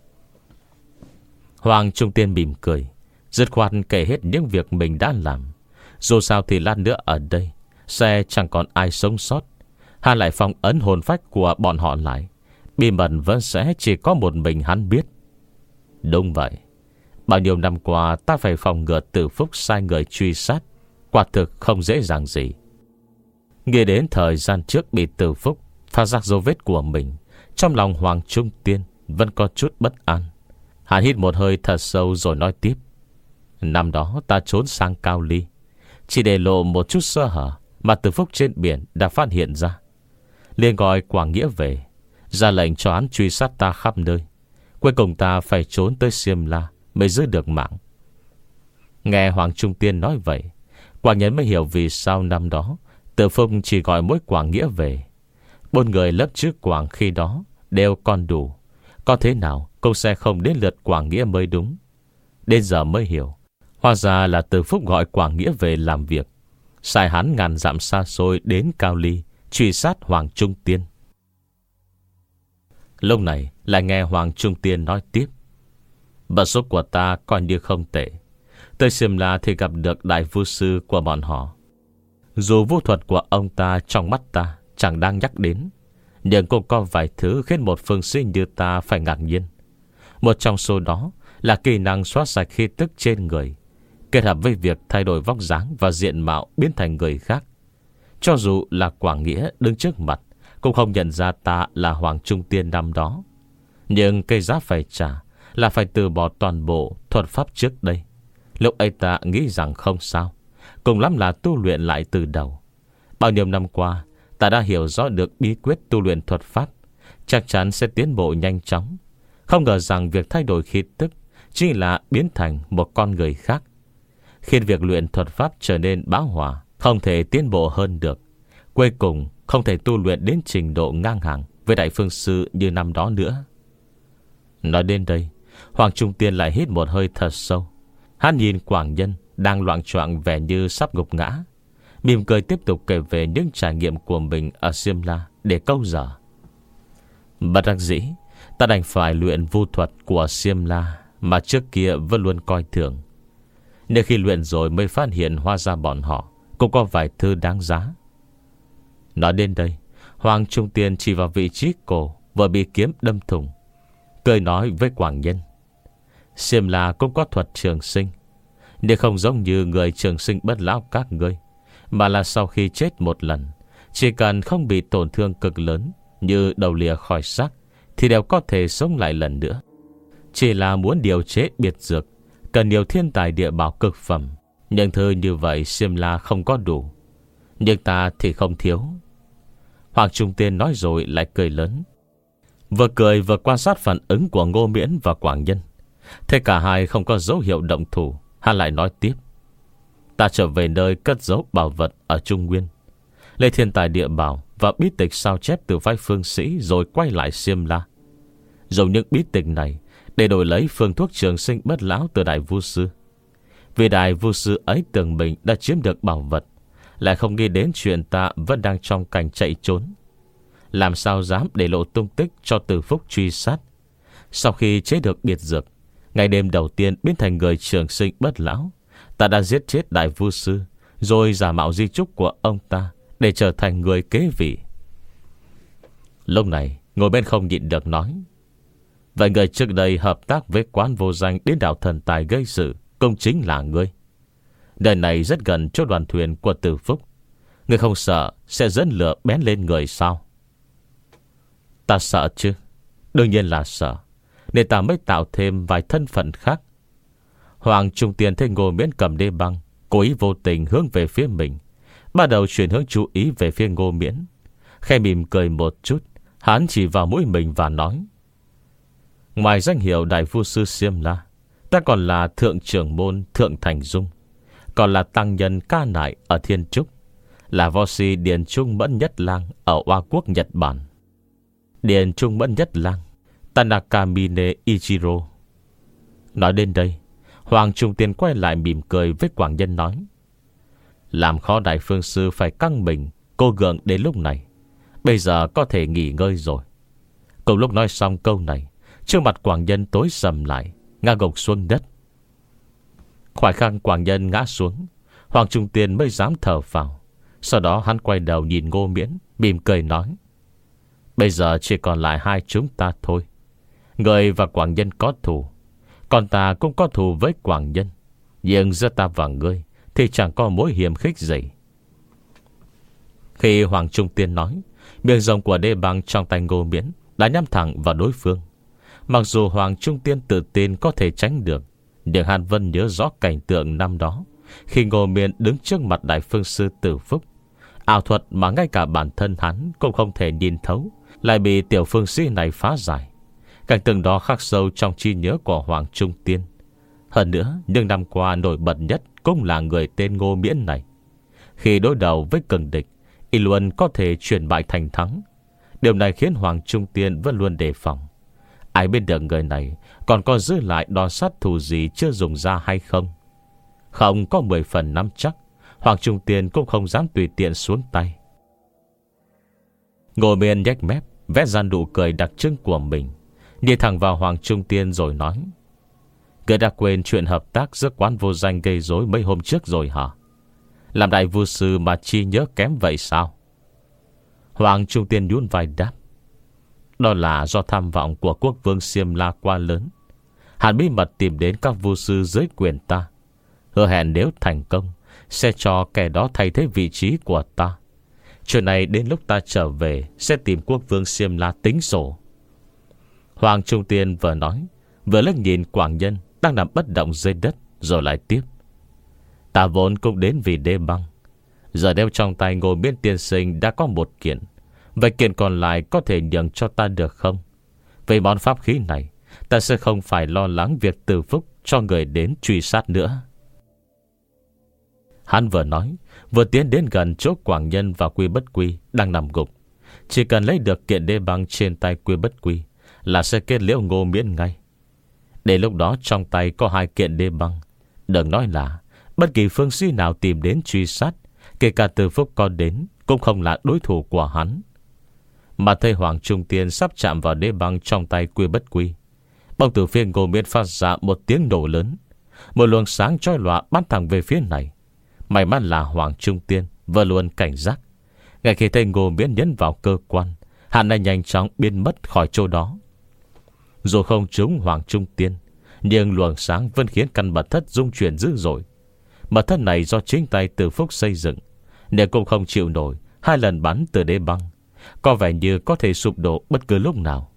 Hoàng Trung Tiên mỉm cười, dứt khoát kể hết những việc mình đã làm. Dù sao thì lát nữa ở đây sẽ chẳng còn ai sống sót. Hắn lại phong ấn hồn phách của bọn họ lại, bí mật vẫn sẽ chỉ có một mình hắn biết. Đúng vậy. Bao nhiêu năm qua ta phải phòng ngừa Từ Phúc sai người truy sát, quả thực không dễ dàng gì. Nghĩ đến thời gian trước bị Từ Phúc phát giác dấu vết của mình, trong lòng Hoàng Trung Tiên vẫn có chút bất an. Hắn hít một hơi thật sâu rồi nói tiếp. Năm đó ta trốn sang Cao Ly, chỉ để lộ một chút sơ hở mà Từ Phúc trên biển đã phát hiện ra, liền gọi Quảng Nghĩa về, ra lệnh cho hắn truy sát ta khắp nơi. Cuối cùng ta phải trốn tới Xiêm La mới giữ được mạng. Nghe Hoàng Trung Tiên nói vậy, Quảng Nhân mới hiểu vì sao năm đó Từ Phúc chỉ gọi mỗi Quảng Nghĩa về. Bốn người lớp trước Quảng khi đó đều còn đủ, có thế nào cũng sẽ không đến lượt Quảng Nghĩa mới đúng. Đến giờ mới hiểu, hóa ra là Từ Phúc gọi Quảng Nghĩa về làm việc, sai hắn ngàn dặm xa xôi đến Cao Ly truy sát Hoàng Trung Tiên. Lúc này lại nghe Hoàng Trung Tiên nói tiếp. Vận số của ta coi như không tệ. Tới Xiêm La thì gặp được đại vu sư của bọn họ. Dù vũ thuật của ông ta trong mắt ta chẳng đang nhắc đến, nhưng cũng có vài thứ khiến một phương sĩ như ta phải ngạc nhiên. Một trong số đó là kỹ năng xóa sạch khí tức trên người, kết hợp với việc thay đổi vóc dáng và diện mạo biến thành người khác. Cho dù là Quảng Nghĩa đứng trước mặt cũng không nhận ra ta là Hoàng Trung Tiên năm đó. Nhưng cái giá phải trả là phải từ bỏ toàn bộ thuật pháp trước đây. Lúc ấy ta nghĩ rằng không sao, cùng lắm là tu luyện lại từ đầu. Bao nhiêu năm qua ta đã hiểu rõ được bí quyết tu luyện thuật pháp, chắc chắn sẽ tiến bộ nhanh chóng. Không ngờ rằng việc thay đổi khí tức chỉ là biến thành một con người khác, khiến việc luyện thuật pháp trở nên bão hòa, không thể tiến bộ hơn được. Cuối cùng không thể tu luyện đến trình độ ngang hàng với đại phương sư như năm đó nữa. Nói đến đây, Hoàng Trung Tiên lại hít một hơi thật sâu. Hắn nhìn Quảng Nhân đang loạng choạng vẻ như sắp gục ngã, mỉm cười tiếp tục kể về những trải nghiệm của mình ở Xiêm La để câu giờ. Bất đắc dĩ, ta đành phải luyện vu thuật của Xiêm La mà trước kia vẫn luôn coi thường. Nếu khi luyện rồi mới phát hiện hóa ra bọn họ cũng có vài thứ đáng giá. Nói đến đây, Hoàng Trung Tiên chỉ vào vị trí cổ vừa bị kiếm đâm thủng, cười nói với Quảng Nhân. Xiêm La cũng có thuật trường sinh, nhưng không giống như người trường sinh bất lão các ngươi, mà là sau khi chết một lần, chỉ cần không bị tổn thương cực lớn như đầu lìa khỏi xác thì đều có thể sống lại lần nữa. Chỉ là muốn điều chế biệt dược cần nhiều thiên tài địa bảo cực phẩm, nhưng thứ như vậy Xiêm La không có đủ, nhưng ta thì không thiếu. Hoàng Trung Tiên nói rồi lại cười lớn, vừa cười vừa quan sát phản ứng của Ngô Miễn và Quảng Nhân. Thế cả hai không có dấu hiệu động thủ, hắn lại nói tiếp. Ta trở về nơi cất giấu bảo vật ở Trung Nguyên, lấy thiên tài địa bảo và bí tịch sao chép từ vai phương sĩ, rồi quay lại Xiêm La, dùng những bí tịch này để đổi lấy phương thuốc trường sinh bất lão từ đại vu sư. Vì đại vu sư ấy tưởng mình đã chiếm được bảo vật, lại không nghĩ đến chuyện ta vẫn đang trong cảnh chạy trốn, làm sao dám để lộ tung tích cho Từ Phúc truy sát. Sau khi chế được biệt dược, ngày đêm đầu tiên biến thành người trường sinh bất lão, ta đã giết chết đại vu sư, rồi giả mạo di chúc của ông ta để trở thành người kế vị. Lúc này ngồi bên không nhịn được nói, vậy người trước đây hợp tác với quán vô danh đến đảo thần tài gây sự cũng chính là ngươi. Đời này rất gần chỗ đoàn thuyền của Từ Phúc, ngươi không sợ sẽ dẫn lửa bén lên người sao? Ta sợ chứ, đương nhiên là sợ, nên ta mới tạo thêm vài thân phận khác. Hoàng Trung Tiên thấy Ngô Miễn cầm đê băng, cố ý vô tình hướng về phía mình, bắt đầu chuyển hướng chú ý về phía Ngô Miễn. Khẽ mỉm cười một chút, hắn chỉ vào mũi mình và nói, ngoài danh hiệu đại vu sư Xiêm La, ta còn là thượng trưởng môn Thượng Thành Dung, còn là tăng nhân ca nại ở Thiên Trúc, là võ si Điền Trung Mẫn Nhất Lang ở Hoa Quốc Nhật Bản. Điền Trung Mẫn Nhất Lang, Tanakamine Ichiro. Nói đến đây, Hoàng Trung Tiên quay lại mỉm cười với Quảng Nhân nói, làm khó đại phương sư phải căng mình cô gượng đến lúc này, bây giờ có thể nghỉ ngơi rồi. Cùng lúc nói xong câu này, trước mặt Quảng Nhân tối sầm lại, ngã gục xuống đất. Khoảnh khắc Quảng Nhân ngã xuống, Hoàng Trung Tiên mới dám thở phào. Sau đó hắn quay đầu nhìn Ngô Miễn, mỉm cười nói, Bây giờ chỉ còn lại hai chúng ta thôi. Người và Quảng Nhân có thù, còn ta cũng có thù với Quảng Nhân. Nhưng giữa ta và ngươi thì chẳng có mối hiểm khích gì. Khi Hoàng Trung Tiên nói, miệng rồng của đê băng trong tay Ngô Miễn đã nhắm thẳng vào đối phương. Mặc dù Hoàng Trung Tiên tự tin có thể tránh được, nhưng Hàn Vân nhớ rõ cảnh tượng năm đó, khi Ngô Miễn đứng trước mặt Đại Phương Sư Tử Phúc. Ảo thuật mà ngay cả bản thân hắn cũng không thể nhìn thấu lại bị tiểu phương sĩ này phá giải. Cảnh tượng đó khắc sâu trong trí nhớ của Hoàng Trung Tiên. Hơn nữa, những năm qua nổi bật nhất cũng là người tên Ngô Miễn này. Khi đối đầu với cường địch, y luôn có thể chuyển bại thành thắng. Điều này khiến Hoàng Trung Tiên vẫn luôn đề phòng. Ai biết được người này còn có giữ lại đòn sát thủ gì chưa dùng ra hay không. Không có mười phần nắm chắc, Hoàng Trung Tiên cũng không dám tùy tiện xuống tay. Ngô Miễn nhếch mép, vẽ ra nụ cười đặc trưng của mình, nhìn thẳng vào Hoàng Trung Tiên rồi nói: Ngươi đã quên chuyện hợp tác giữa quán vô danh gây rối mấy hôm trước rồi hả? Làm đại vu sư mà chi nhớ kém vậy sao? Hoàng Trung Tiên nhún vai đáp: Đó là do tham vọng của quốc vương Xiêm La quá lớn. Hắn bí mật tìm đến các vu sư dưới quyền ta, hứa hẹn nếu thành công sẽ cho kẻ đó thay thế vị trí của ta. Chuyện này đến lúc ta trở về sẽ tìm quốc vương Xiêm La tính sổ. Hoàng Trung Tiên vừa nói, vừa liếc nhìn Quảng Nhân đang nằm bất động dưới đất, rồi lại tiếp: Ta vốn cũng đến vì đê băng. Giờ đeo trong tay Ngô Miễn tiên sinh đã có một kiện. Vậy kiện còn lại có thể nhường cho ta được không? Về món pháp khí này, ta sẽ không phải lo lắng việc Tử Phúc cho người đến truy sát nữa. Hắn vừa nói, vừa tiến đến gần chỗ Quảng Nhân và Quy Bất Quy đang nằm gục. Chỉ cần lấy được kiện đê băng trên tay Quy Bất Quy là sẽ kết liễu Ngô Miễn ngay. Để lúc đó trong tay có hai kiện đê băng, đừng nói là bất kỳ phương sĩ nào tìm đến truy sát, kể cả Tử Phúc có đến, cũng không là đối thủ của hắn. Mà thấy Hoàng Trung Tiên sắp chạm vào đê băng trong tay Quy Bất Quy, bỗng từ phía Ngô Miễn phát ra một tiếng nổ lớn. Một luồng sáng chói lòa bắn thẳng về phía này. May mắn là Hoàng Trung Tiên vừa luôn cảnh giác. Ngay khi thấy Ngô Miễn nhấn vào cơ quan, hắn này nhanh chóng biến mất khỏi chỗ đó. Dù không trúng Hoàng Trung Tiên, nhưng luồng sáng vẫn khiến căn mật thất rung chuyển dữ dội. Mật thất này do chính tay Tử Phúc xây dựng, nên cũng không chịu nổi hai lần bắn từ đế băng, có vẻ như có thể sụp đổ bất cứ lúc nào.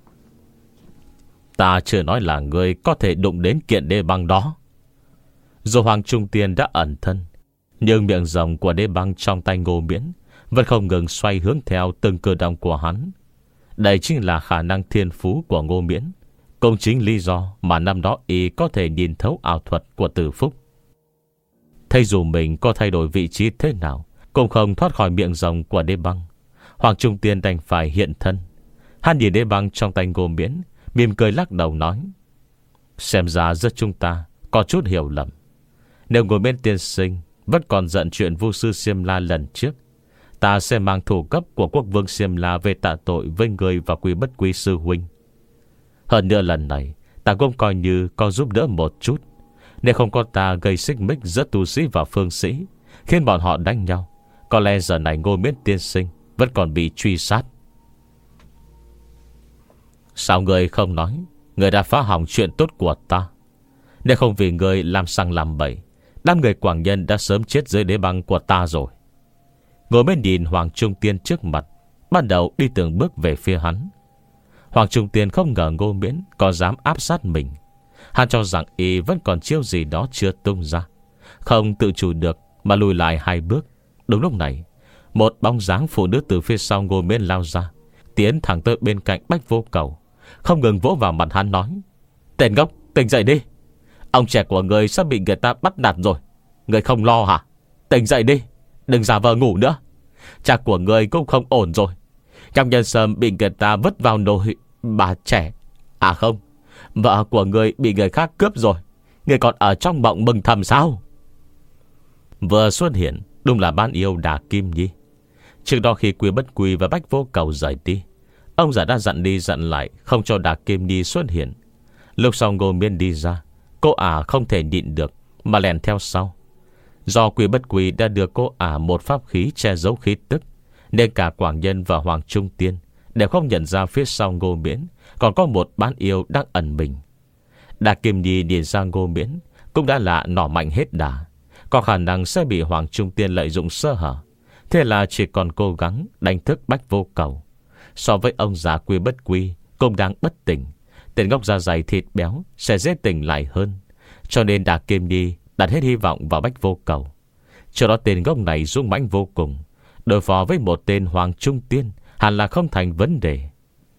Ta chưa nói là người có thể đụng đến kiện đế băng đó. Dù Hoàng Trung Tiên đã ẩn thân, nhưng miệng rồng của đế băng trong tay Ngô Miễn vẫn không ngừng xoay hướng theo từng cử động của hắn. Đây chính là khả năng thiên phú của Ngô Miễn, cũng chính lý do mà năm đó y có thể nhìn thấu ảo thuật của Tử Phúc. Thay dù mình có thay đổi vị trí thế nào, cũng không thoát khỏi miệng rồng của đế băng. Hoàng Trung Tiên đành phải hiện thân. Hắn nhìn đế băng trong tay Ngô Miễn, mỉm cười lắc đầu nói: Xem ra giữa chúng ta có chút hiểu lầm. Nếu Ngô Miễn tiên sinh vẫn còn giận chuyện vu sư Xiêm La lần trước, ta sẽ mang thủ cấp của quốc vương Xiêm La về tạ tội với người và Quy Bất Quy sư huynh. Hơn nữa lần này ta cũng coi như có giúp đỡ một chút. Nếu không có ta gây xích mích giữa tu sĩ và phương sĩ, khiến bọn họ đánh nhau, có lẽ giờ này Ngô Miễn tiên sinh vẫn còn bị truy sát. Sao người không nói người đã phá hỏng chuyện tốt của ta? Nếu không vì người làm sang làm bậy, đám người Quảng Nhân đã sớm chết dưới đế băng của ta rồi. Ngồi bên nhìn Hoàng Trung Tiên trước mặt, bắt đầu đi từng bước về phía hắn. Hoàng Trung Tiên không ngờ Ngô Miễn có dám áp sát mình. Hắn cho rằng y vẫn còn chiêu gì đó chưa tung ra, không tự chủ được mà lùi lại hai bước. Đúng lúc này, một bóng dáng phụ nữ từ phía sau Ngô Miễn lao ra, tiến thẳng tới bên cạnh Bách Vô Cầu, không ngừng vỗ vào mặt hắn nói: Tên ngốc, tỉnh dậy đi. Ông trẻ của người sắp bị người ta bắt nạt rồi. Người không lo hả? Tỉnh dậy đi, đừng giả vờ ngủ nữa. Cha của người cũng không ổn rồi. Trong nhân sâm bị người ta vứt vào nồi. Bà trẻ, à không, vợ của người bị người khác cướp rồi. Người còn ở trong mộng mừng thầm sao? Vừa xuất hiện đúng là Bán Yêu Đà Kim Nhi. Trước đó khi Quy Bất Quy và Bách Vô Cầu rời đi, ông già đã dặn đi dặn lại không cho Đà Kim Nhi xuất hiện. Lúc sau Ngô Miễn đi ra, cô ả không thể nhịn được mà lèn theo sau. Do Quy Bất Quy đã đưa cô ả một pháp khí che giấu khí tức, nên cả Quảng Nhân và Hoàng Trung Tiên đều không nhận ra phía sau Ngô Miễn còn có một bán yêu đang ẩn mình. Đà Kim Nhi nhìn ra Ngô Miễn cũng đã là nỏ mạnh hết đà, có khả năng sẽ bị Hoàng Trung Tiên lợi dụng sơ hở. Thế là chỉ còn cố gắng đánh thức Bách Vô Cầu. So với ông già Quy Bất Quy cũng đang bất tỉnh, tên ngốc da dày thịt béo sẽ dễ tỉnh lại hơn. Cho nên Đà Kim Nhi đặt hết hy vọng vào Bách Vô Cầu. Cho đó tên ngốc này dũng mãnh vô cùng, đối phó với một tên Hoàng Trung Tiên hẳn là không thành vấn đề.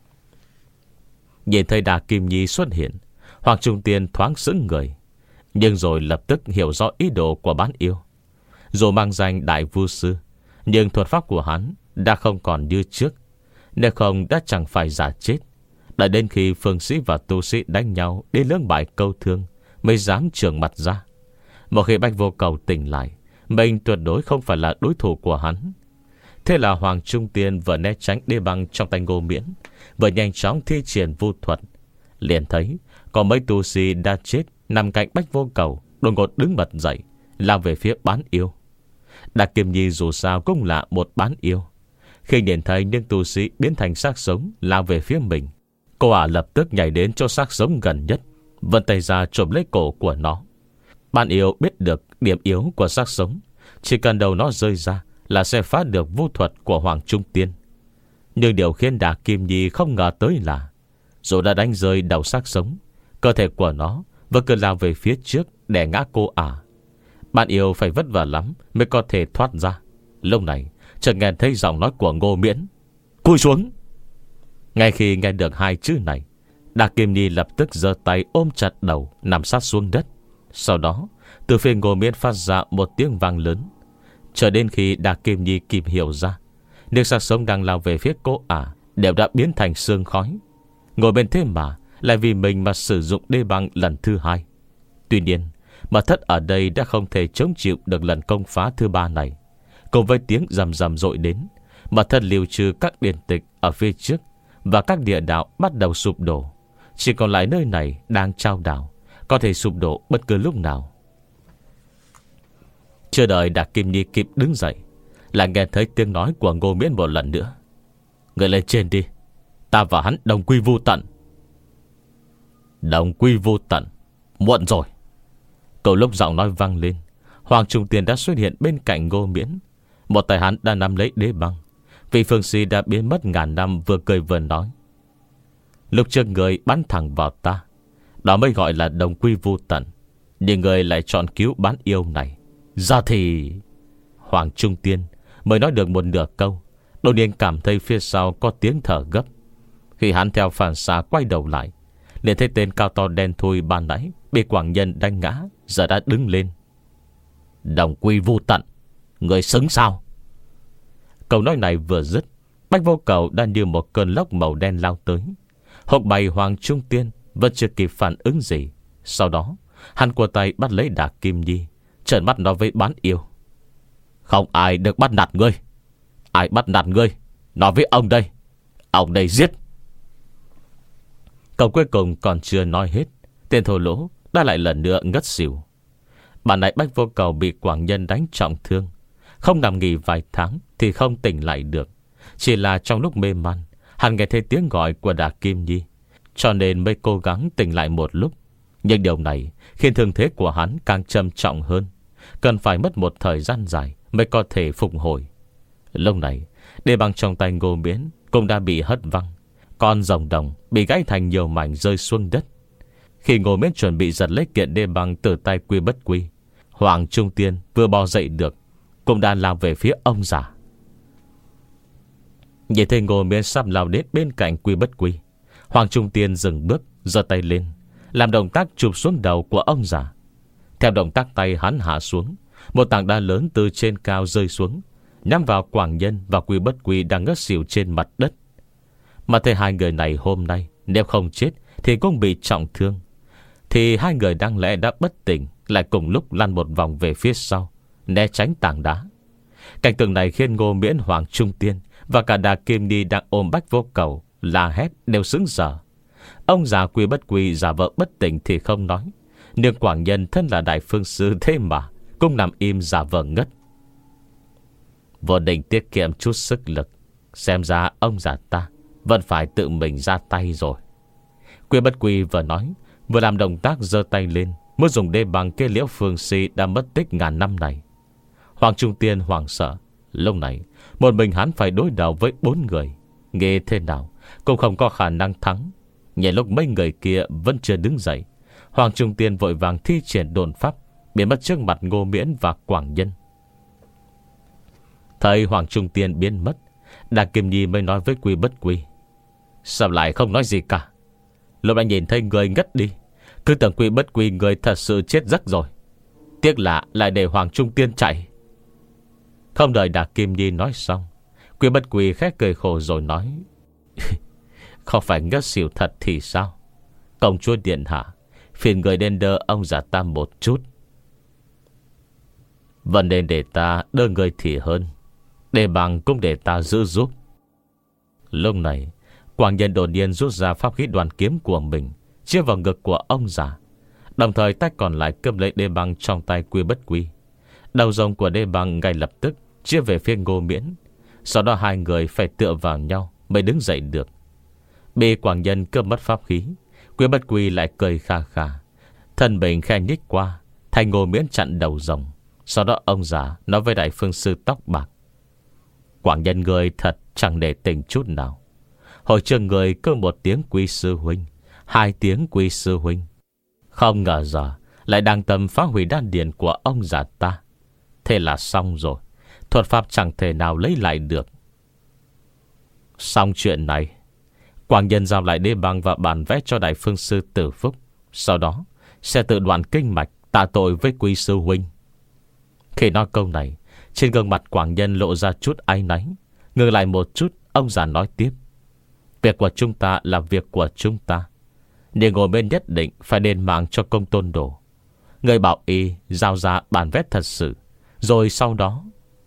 Nhìn thấy Đà Kim Nhi xuất hiện, Hoàng Trung Tiên thoáng sững người, nhưng rồi lập tức hiểu rõ ý đồ của bán yêu. Dù mang danh Đại Vu Sư, nhưng thuật pháp của hắn đã không còn như trước. Nếu không đã chẳng phải giả chết. Đợi đến khi phương sĩ và tu sĩ đánh nhau đến lưỡng bại câu thương mới dám trường mặt ra. Một khi Bách Vô Cầu tỉnh lại, mình tuyệt đối không phải là đối thủ của hắn. Thế là Hoàng Trung Tiên vừa né tránh đê băng trong tay Ngô Miễn, vừa nhanh chóng thi triển vu thuật. Liền thấy có mấy tu sĩ đã chết nằm cạnh Bách Vô Cầu đột ngột đứng bật dậy, lao về phía bán yêu. Đà Kim Nhi dù sao cũng là một bán yêu. Khi nhìn thấy những tu sĩ biến thành xác sống lao về phía mình, cô ả lập tức nhảy đến chỗ xác sống gần nhất, vươn tay ra chộp lấy cổ của nó. Bán yêu biết được điểm yếu của xác sống, chỉ cần đầu nó rơi ra là sẽ phá được vu thuật của Hoàng Trung Tiên. Nhưng điều khiến Đà Kim Nhi không ngờ tới là dù đã đánh rơi đầu xác sống, cơ thể của nó vẫn cứ lao về phía trước để ngã cô ả. Bạn yêu phải vất vả lắm mới có thể thoát ra. Lúc này chợt nghe thấy giọng nói của Ngô Miễn: "Cúi xuống." Ngay khi nghe được hai chữ này, Đà Kim Nhi lập tức giơ tay ôm chặt đầu, nằm sát xuống đất. Sau đó từ phía Ngô Miễn phát ra một tiếng vang lớn. Chờ đến khi Đà Kim Nhi kịp hiểu ra, nước xác sống đang lao về phía cô ả đều đã biến thành sương khói. Ngồi bên thế mà lại vì mình mà sử dụng đê băng lần thứ hai. Tuy nhiên Mật thất ở đây đã không thể chống chịu được lần công phá thứ ba này. Cùng với tiếng rầm rầm dội đến, mật thất lưu trừ các điển tịch ở phía trước và các địa đạo bắt đầu sụp đổ. Chỉ còn lại nơi này đang trao đảo, có thể sụp đổ bất cứ lúc nào. Chưa đợi Đà Kim Nhi kịp đứng dậy, lại nghe thấy tiếng nói của Ngô Miễn một lần nữa: "Người lên trên đi, ta và hắn đồng quy vu tận." Đồng quy vu tận? Muộn rồi. Cầu lúc giọng nói vang lên, Hoàng Trung Tiên đã xuất hiện bên cạnh Ngô Miễn. Một tay hắn đã nắm lấy đế băng. Vị phương sĩ đã biến mất ngàn năm vừa cười vừa nói: "Lúc trước người bắn thẳng vào ta, đó mới gọi là đồng quy vu tận. Nhưng người lại chọn cứu bán yêu này ra thì..." Hoàng Trung Tiên mới nói được một nửa câu, đột nhiên cảm thấy phía sau có tiếng thở gấp. Khi hắn theo phản xạ quay đầu lại, liền thấy tên cao to đen thui ban nãy bị Quảng Nhân đánh ngã giờ đã đứng lên. "Đồng quy vu tận, người xứng sao?" Câu nói này vừa dứt, Bách Vô Cầu đã như một cơn lốc màu đen lao tới. Hộc bày Hoàng Trung Tiên vẫn chưa kịp phản ứng gì. Sau đó hắn của tay bắt lấy Đà Kim Nhi, trợn mắt nói với bán yêu: "Không ai được bắt nạt ngươi. Ai bắt nạt ngươi, nói với ông đây. Ông đây giết." Câu cuối cùng còn chưa nói hết, tên thô lỗ đã lại lần nữa ngất xỉu. Bản này Bách Vô Cầu bị Quảng Nhân đánh trọng thương, không nằm nghỉ vài tháng thì không tỉnh lại được. Chỉ là trong lúc mê man, hắn nghe thấy tiếng gọi của Đà Kim Nhi, cho nên mới cố gắng tỉnh lại một lúc. Nhưng điều này khiến thương thế của hắn càng trầm trọng hơn, cần phải mất một thời gian dài mới có thể phục hồi. Lúc này đê băng trong tay Ngô Miễn cũng đã bị hất văng, con rồng đồng bị gãy thành nhiều mảnh rơi xuống đất. Khi Ngô Miễn chuẩn bị giật lấy kiện đê băng từ tay Quy Bất Quy, Hoàng Trung Tiên vừa bò dậy được, cũng đang lao về phía ông già. Nhìn thấy Ngô Miễn sắp lao đến bên cạnh Quy Bất Quy, Hoàng Trung Tiên dừng bước, giơ tay lên, làm động tác chụp xuống đầu của ông già. Theo động tác tay hắn hạ xuống, một tảng đá lớn từ trên cao rơi xuống, nhắm vào Quảng Nhân và Quy Bất Quy đang ngất xỉu trên mặt đất. Mà thấy hai người này hôm nay nếu không chết thì cũng bị trọng thương, thì hai người đáng lẽ đã bất tỉnh lại cùng lúc lăn một vòng về phía sau, né tránh tảng đá. Cảnh tượng này khiến Ngô Miễn, Hoàng Trung Tiên và cả Đà Kim Nhi đang ôm Bách Vô Cầu la hét đều sững sờ. Ông già Quy Bất Quy giả vợ bất tỉnh thì không nói, nhưng Quảng Nhân thân là đại phương sư thế mà cũng nằm im giả vờ ngất. Vô định tiết kiệm chút sức lực, xem ra ông già ta vẫn phải tự mình ra tay rồi. Quy Bất Quy vừa nói, vừa làm động tác giơ tay lên, muốn dùng đê bằng kia Liễu Phương Si đã mất tích ngàn năm này. Hoàng Trung Tiên hoảng sợ. Lúc này một mình hắn phải đối đầu với bốn người, nghe thế nào cũng không có khả năng thắng. Nhảy lúc mấy người kia vẫn chưa đứng dậy, Hoàng Trung Tiên vội vàng thi triển đồn pháp, biến mất trước mặt Ngô Miễn và Quảng Nhân. Thấy Hoàng Trung Tiên biến mất, Đà Kim Nhi mới nói với Quy Bất Quy: sao lại không nói gì cả? Lúc đã nhìn thấy người ngất đi, cứ tưởng Quy Bất Quy người thật sự chết giấc rồi. Tiếc lạ lại để Hoàng Trung Tiên chạy. Không đợi Đà Kim Nhi nói xong, Quy Bất Quy khẽ cười khổ rồi nói: không phải ngất xỉu thật thì sao? Công chúa điện hạ, phiền người đến đỡ ông già ta một chút. Vẫn nên để ta đỡ người thì hơn, để bằng cũng để ta giữ giúp. Lúc này Quảng Nhân đột nhiên rút ra pháp khí đoàn kiếm của mình, chia vào ngực của ông già, đồng thời tay còn lại cầm lấy đê băng trong tay Quy Bất Quy. Đầu rồng của đê băng ngay lập tức chia về phía Ngô Miễn. Sau đó hai người phải tựa vào nhau mới đứng dậy được. Bị Quảng Nhân cướp mất pháp khí, Quy Bất Quy lại cười kha kha, thân mình khe nhích qua, thay Ngô Miễn chặn đầu rồng. Sau đó ông già nói với đại phương sư tóc bạc: Quảng Nhân người thật chẳng để tình chút nào. Hồi trường người cứ một tiếng Quy sư huynh, hai tiếng Quy sư huynh, không ngờ giờ lại đang tâm phá hủy đan điền của ông già ta. Thế là xong rồi, thuật pháp chẳng thể nào lấy lại được. Xong chuyện này, Quảng Nhân giao lại đê băng và bản vẽ cho đại phương sư Tử Phúc. Sau đó sẽ tự đoạn kinh mạch tạ tội với Quy sư huynh. Khi nói câu này, trên gương mặt Quảng Nhân lộ ra chút áy náy. Ngừng lại một chút, ông già nói tiếp: việc của chúng ta là việc của chúng ta, nhưng ngồi bên nhất định phải đền mạng cho Công Tôn Đồ. Người bảo y giao ra bản vẽ thật sự, rồi sau đó.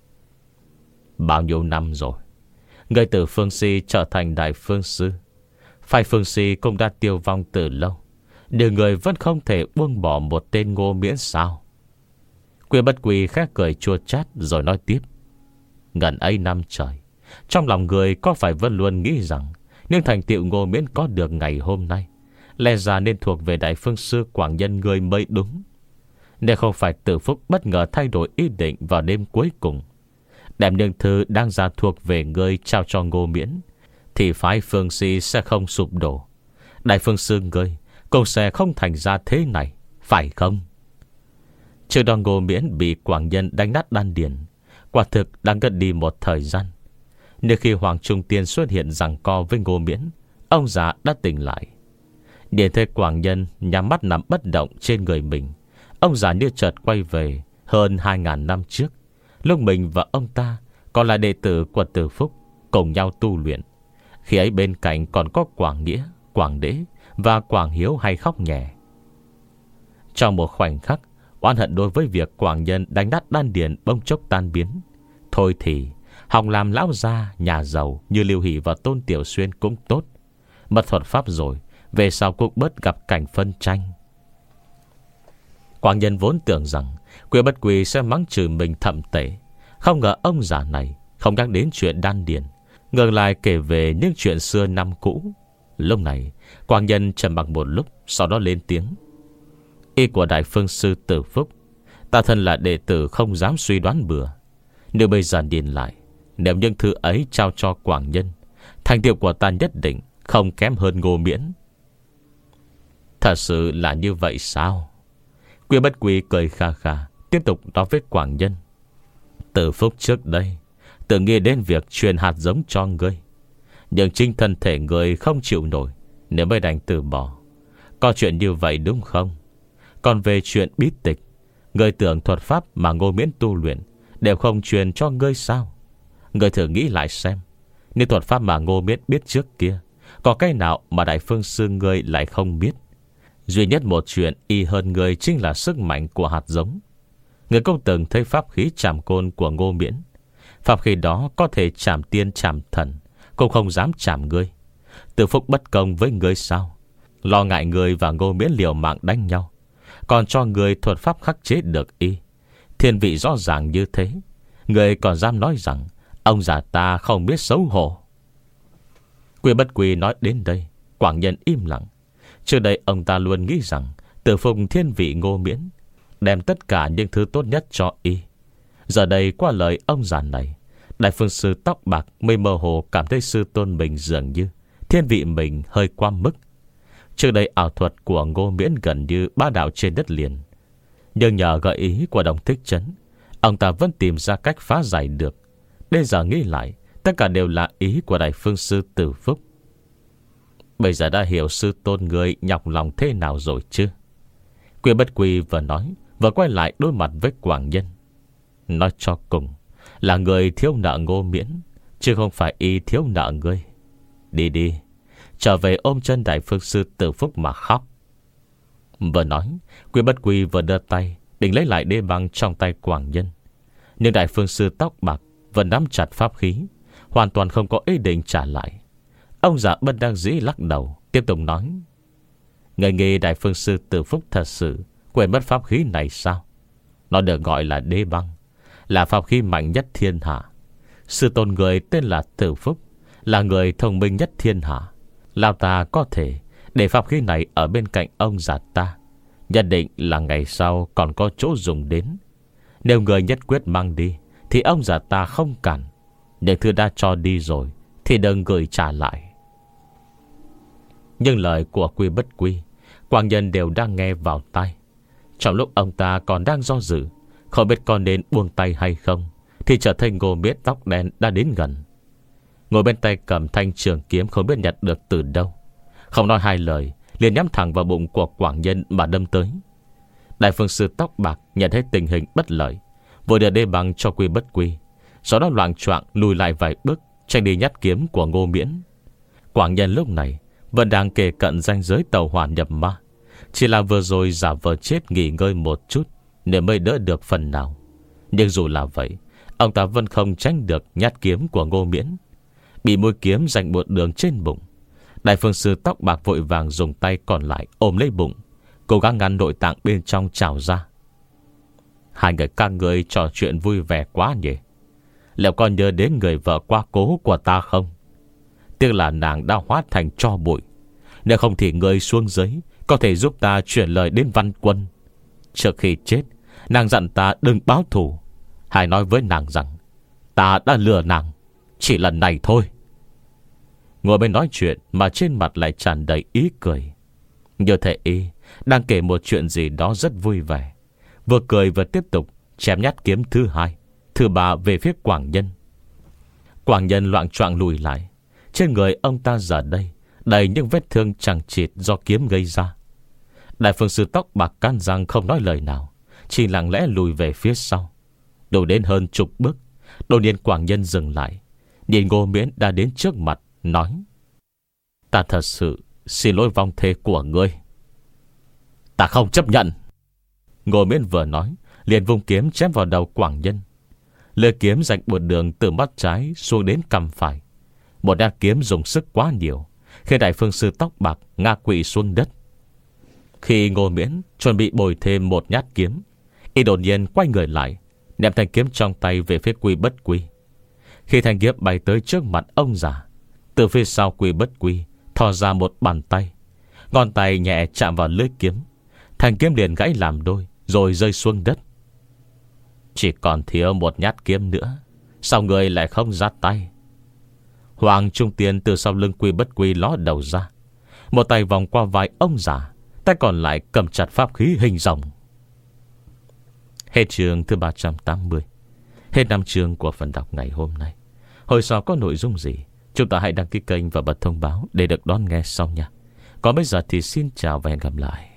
Bao nhiêu năm rồi, người từ Phương Si trở thành đại phương sư, phái Phương Si cũng đã tiêu vong từ lâu, nhưng người vẫn không thể buông bỏ một tên Ngô Miễn sao? Quy Bất Quy khẽ cười chua chát rồi nói tiếp: ngần ấy năm trời, trong lòng người có phải vẫn luôn nghĩ rằng nhưng thành tựu Ngô Miễn có được ngày hôm nay lẽ ra nên thuộc về đại phương sư Quảng Nhân người mới đúng. Nếu không phải Tử Phúc bất ngờ thay đổi ý định vào đêm cuối cùng, đem những thư đang ra thuộc về người trao cho Ngô Miễn, thì phái Phương Si sẽ không sụp đổ. Đại phương sư người cũng sẽ không thành ra thế này, phải không? Trước đó Ngô Miễn bị Quảng Nhân đánh nát đan điền, quả thực đang gần đi một thời gian. Nếu khi Hoàng Trung Tiên xuất hiện giằng co với Ngô Miễn, ông già đã tỉnh lại. Nhìn thấy Quảng Nhân nhắm mắt nằm bất động trên người mình, ông già như chợt quay về hơn hai ngàn năm trước, lúc mình và ông ta còn là đệ tử của Tử Phúc, cùng nhau tu luyện. Khi ấy bên cạnh còn có Quảng Nghĩa, Quảng Đế và Quảng Hiếu hay khóc nhẹ. Trong một khoảnh khắc, oán hận đối với việc Quảng Nhân đánh nát đan điền bỗng chốc tan biến. Thôi thì hòng làm lão gia nhà giàu như Lưu Hỷ và Tôn Tiểu Xuyên cũng tốt, mất thuật pháp rồi, về sau cũng bớt gặp cảnh phân tranh. Quảng Nhân vốn tưởng rằng Quy Bất Quy sẽ mắng trừ mình thậm tệ, không ngờ ông già này không nhắc đến chuyện đan điền, ngược lại kể về những chuyện xưa năm cũ. Lúc này Quảng Nhân trầm mặc một lúc, sau đó lên tiếng: ý của đại phương sư Tử Phúc, ta thân là đệ tử không dám suy đoán bừa. Nếu bây giờ nhìn lại, nếu những thứ ấy trao cho Quảng Nhân, thành tựu của ta nhất định không kém hơn Ngô Miễn. Thật sự là như vậy sao? Quy Bất Quy cười kha kha, tiếp tục nói với Quảng Nhân: Tử Phúc trước đây tự nghĩ đến việc truyền hạt giống cho ngươi, nhưng chính thân thể ngươi không chịu nổi nếu mới đành từ bỏ. Có chuyện như vậy đúng không? Còn về chuyện bí tịch, ngươi tưởng thuật pháp mà Ngô Miễn tu luyện đều không truyền cho ngươi sao? Ngươi thử nghĩ lại xem, nếu thuật pháp mà Ngô Miễn biết trước kia, có cái nào mà đại phương sư ngươi lại không biết? Duy nhất một chuyện y hơn người chính là sức mạnh của hạt giống. Người không từng thấy pháp khí chạm côn của Ngô Miễn. Pháp khí đó có thể chạm tiên chạm thần, cũng không dám chạm ngươi. Tử Phúc bất công với ngươi sao? Lo ngại ngươi và Ngô Miễn liều mạng đánh nhau, còn cho ngươi thuật pháp khắc chế được y. Thiên vị rõ ràng như thế, ngươi còn dám nói rằng ông già ta không biết xấu hổ? Quy Bất Quy nói đến đây, Quảng Nhân im lặng. Trước đây ông ta luôn nghĩ rằng Tử phục thiên vị Ngô Miễn, đem tất cả những thứ tốt nhất cho y. Giờ đây qua lời ông già này, Đại Phương Sư tóc bạc mới mơ hồ cảm thấy sư tôn mình dường như thiên vị mình hơi quá mức. Trước đây ảo thuật của Ngô Miễn gần như bá đạo trên đất liền, nhưng nhờ gợi ý của Đồng Thích Trấn, ông ta vẫn tìm ra cách phá giải được. Bây giờ nghĩ lại, tất cả đều là ý của Đại Phương Sư Tử Phúc. Bây giờ đã hiểu sư tôn người nhọc lòng thế nào rồi chứ? Quy Bất Quy vừa nói, vừa quay lại đối mặt với Quảng Nhân. Nói cho cùng là người thiếu nợ Ngô Miễn, chứ không phải y thiếu nợ ngươi. Đi đi, trở về ôm chân Đại Phương Sư Tử Phúc mà khóc. Vừa nói, Quy Bất Quy vừa đưa tay định lấy lại đế băng trong tay Quảng Nhân, nhưng Đại Phương Sư tóc bạc vẫn nắm chặt pháp khí, hoàn toàn không có ý định trả lại. Ông già bất đắc dĩ lắc đầu, tiếp tục nói: người nghĩ Đại Phương Sư Tử Phúc thật sự quên mất pháp khí này sao? Nó được gọi là đế băng, là pháp khí mạnh nhất thiên hạ. Sư tôn người tên là Tử Phúc, là người thông minh nhất thiên hạ. Lão ta có thể để pháp khí này ở bên cạnh ông già ta, nhất định là ngày sau còn có chỗ dùng đến. Nếu người nhất quyết mang đi thì ông già ta không cản, nhưng thứ đã cho đi rồi thì đừng gửi trả lại. Nhưng lời của Quy Bất Quy, Quảng Nhân đều đang nghe vào tai. Trong lúc ông ta còn đang do dự, không biết còn nên buông tay hay không, thì trở thành Ngô Miễn tóc đen đã đến gần. Ngồi bên tay cầm thanh trường kiếm không biết nhặt được từ đâu, không nói hai lời liền nhắm thẳng vào bụng của Quảng Nhân mà đâm tới. Đại Phương Sư tóc bạc nhận thấy tình hình bất lợi, vội đưa đế băng cho Quy Bất Quy, sau đó loạng choạng lùi lại vài bước, tránh đi nhát kiếm của Ngô Miễn. Quảng Nhân lúc này vẫn đang kề cận ranh giới tàu hỏa nhập ma, chỉ là vừa rồi giả vờ chết nghỉ ngơi một chút nên mới đỡ được phần nào. Nhưng dù là vậy, ông ta vẫn không tránh được nhát kiếm của Ngô Miễn, bị mũi kiếm rạch một đường trên bụng. Đại Phương Sư tóc bạc vội vàng dùng tay còn lại ôm lấy bụng, cố gắng ngăn nội tạng bên trong trào ra. Hai người các người trò chuyện vui vẻ quá nhỉ? Liệu còn nhớ đến người vợ quá cố của ta không? Tiếc là nàng đã hóa thành tro bụi, nếu không thì người xuống dưới có thể giúp ta chuyển lời đến Văn Quân. Trước khi chết, nàng dặn ta đừng báo thù, hãy nói với nàng rằng ta đã lừa nàng, chỉ lần này thôi. Ngồi bên nói chuyện mà trên mặt lại tràn đầy ý cười, như thể y đang kể một chuyện gì đó rất vui vẻ. Vừa cười vừa tiếp tục chém nhát kiếm thứ hai, thứ ba về phía Quảng Nhân. Quảng Nhân loạng choạng lùi lại. Trên người ông ta giờ đây đầy những vết thương chằng chịt do kiếm gây ra. Đại Phương Sư tóc bạc can răng không nói lời nào, chỉ lặng lẽ lùi về phía sau. Đủ đến hơn chục bước, đột nhiên Quảng Nhân dừng lại, nhìn Ngô Miễn đã đến trước mặt, nói: ta thật sự xin lỗi vong thê của ngươi. Ta không chấp nhận. Ngô Miễn vừa nói liền vung kiếm chém vào đầu Quảng Nhân. Lưỡi kiếm rạch một đường từ mắt trái xuống đến cằm phải. Một nhát kiếm dùng sức quá nhiều, khi Đại Phương Sư tóc bạc ngã quỵ xuống đất. Khi Ngô Miễn chuẩn bị bồi thêm một nhát kiếm, y đột nhiên quay người lại, ném thanh kiếm trong tay về phía Quy Bất Quy. Khi thanh kiếm bay tới trước mặt ông già, từ phía sau Quy Bất Quy thò ra một bàn tay, ngón tay nhẹ chạm vào lưỡi kiếm, thanh kiếm liền gãy làm đôi rồi rơi xuống đất. Chỉ còn thiếu một nhát kiếm nữa, sao người lại không ra tay? Hoàng Trung Tiên từ sau lưng Quy Bất Quy ló đầu ra, một tay vòng qua vai ông già, tay còn lại cầm chặt pháp khí hình rồng. Hết chương thứ ba trăm tám mươi. Hết năm chương của phần đọc ngày hôm nay. Hồi sau có nội dung gì, chúng ta hãy đăng ký kênh và bật thông báo để được đón nghe sau nha. Còn bây giờ thì xin chào và hẹn gặp lại.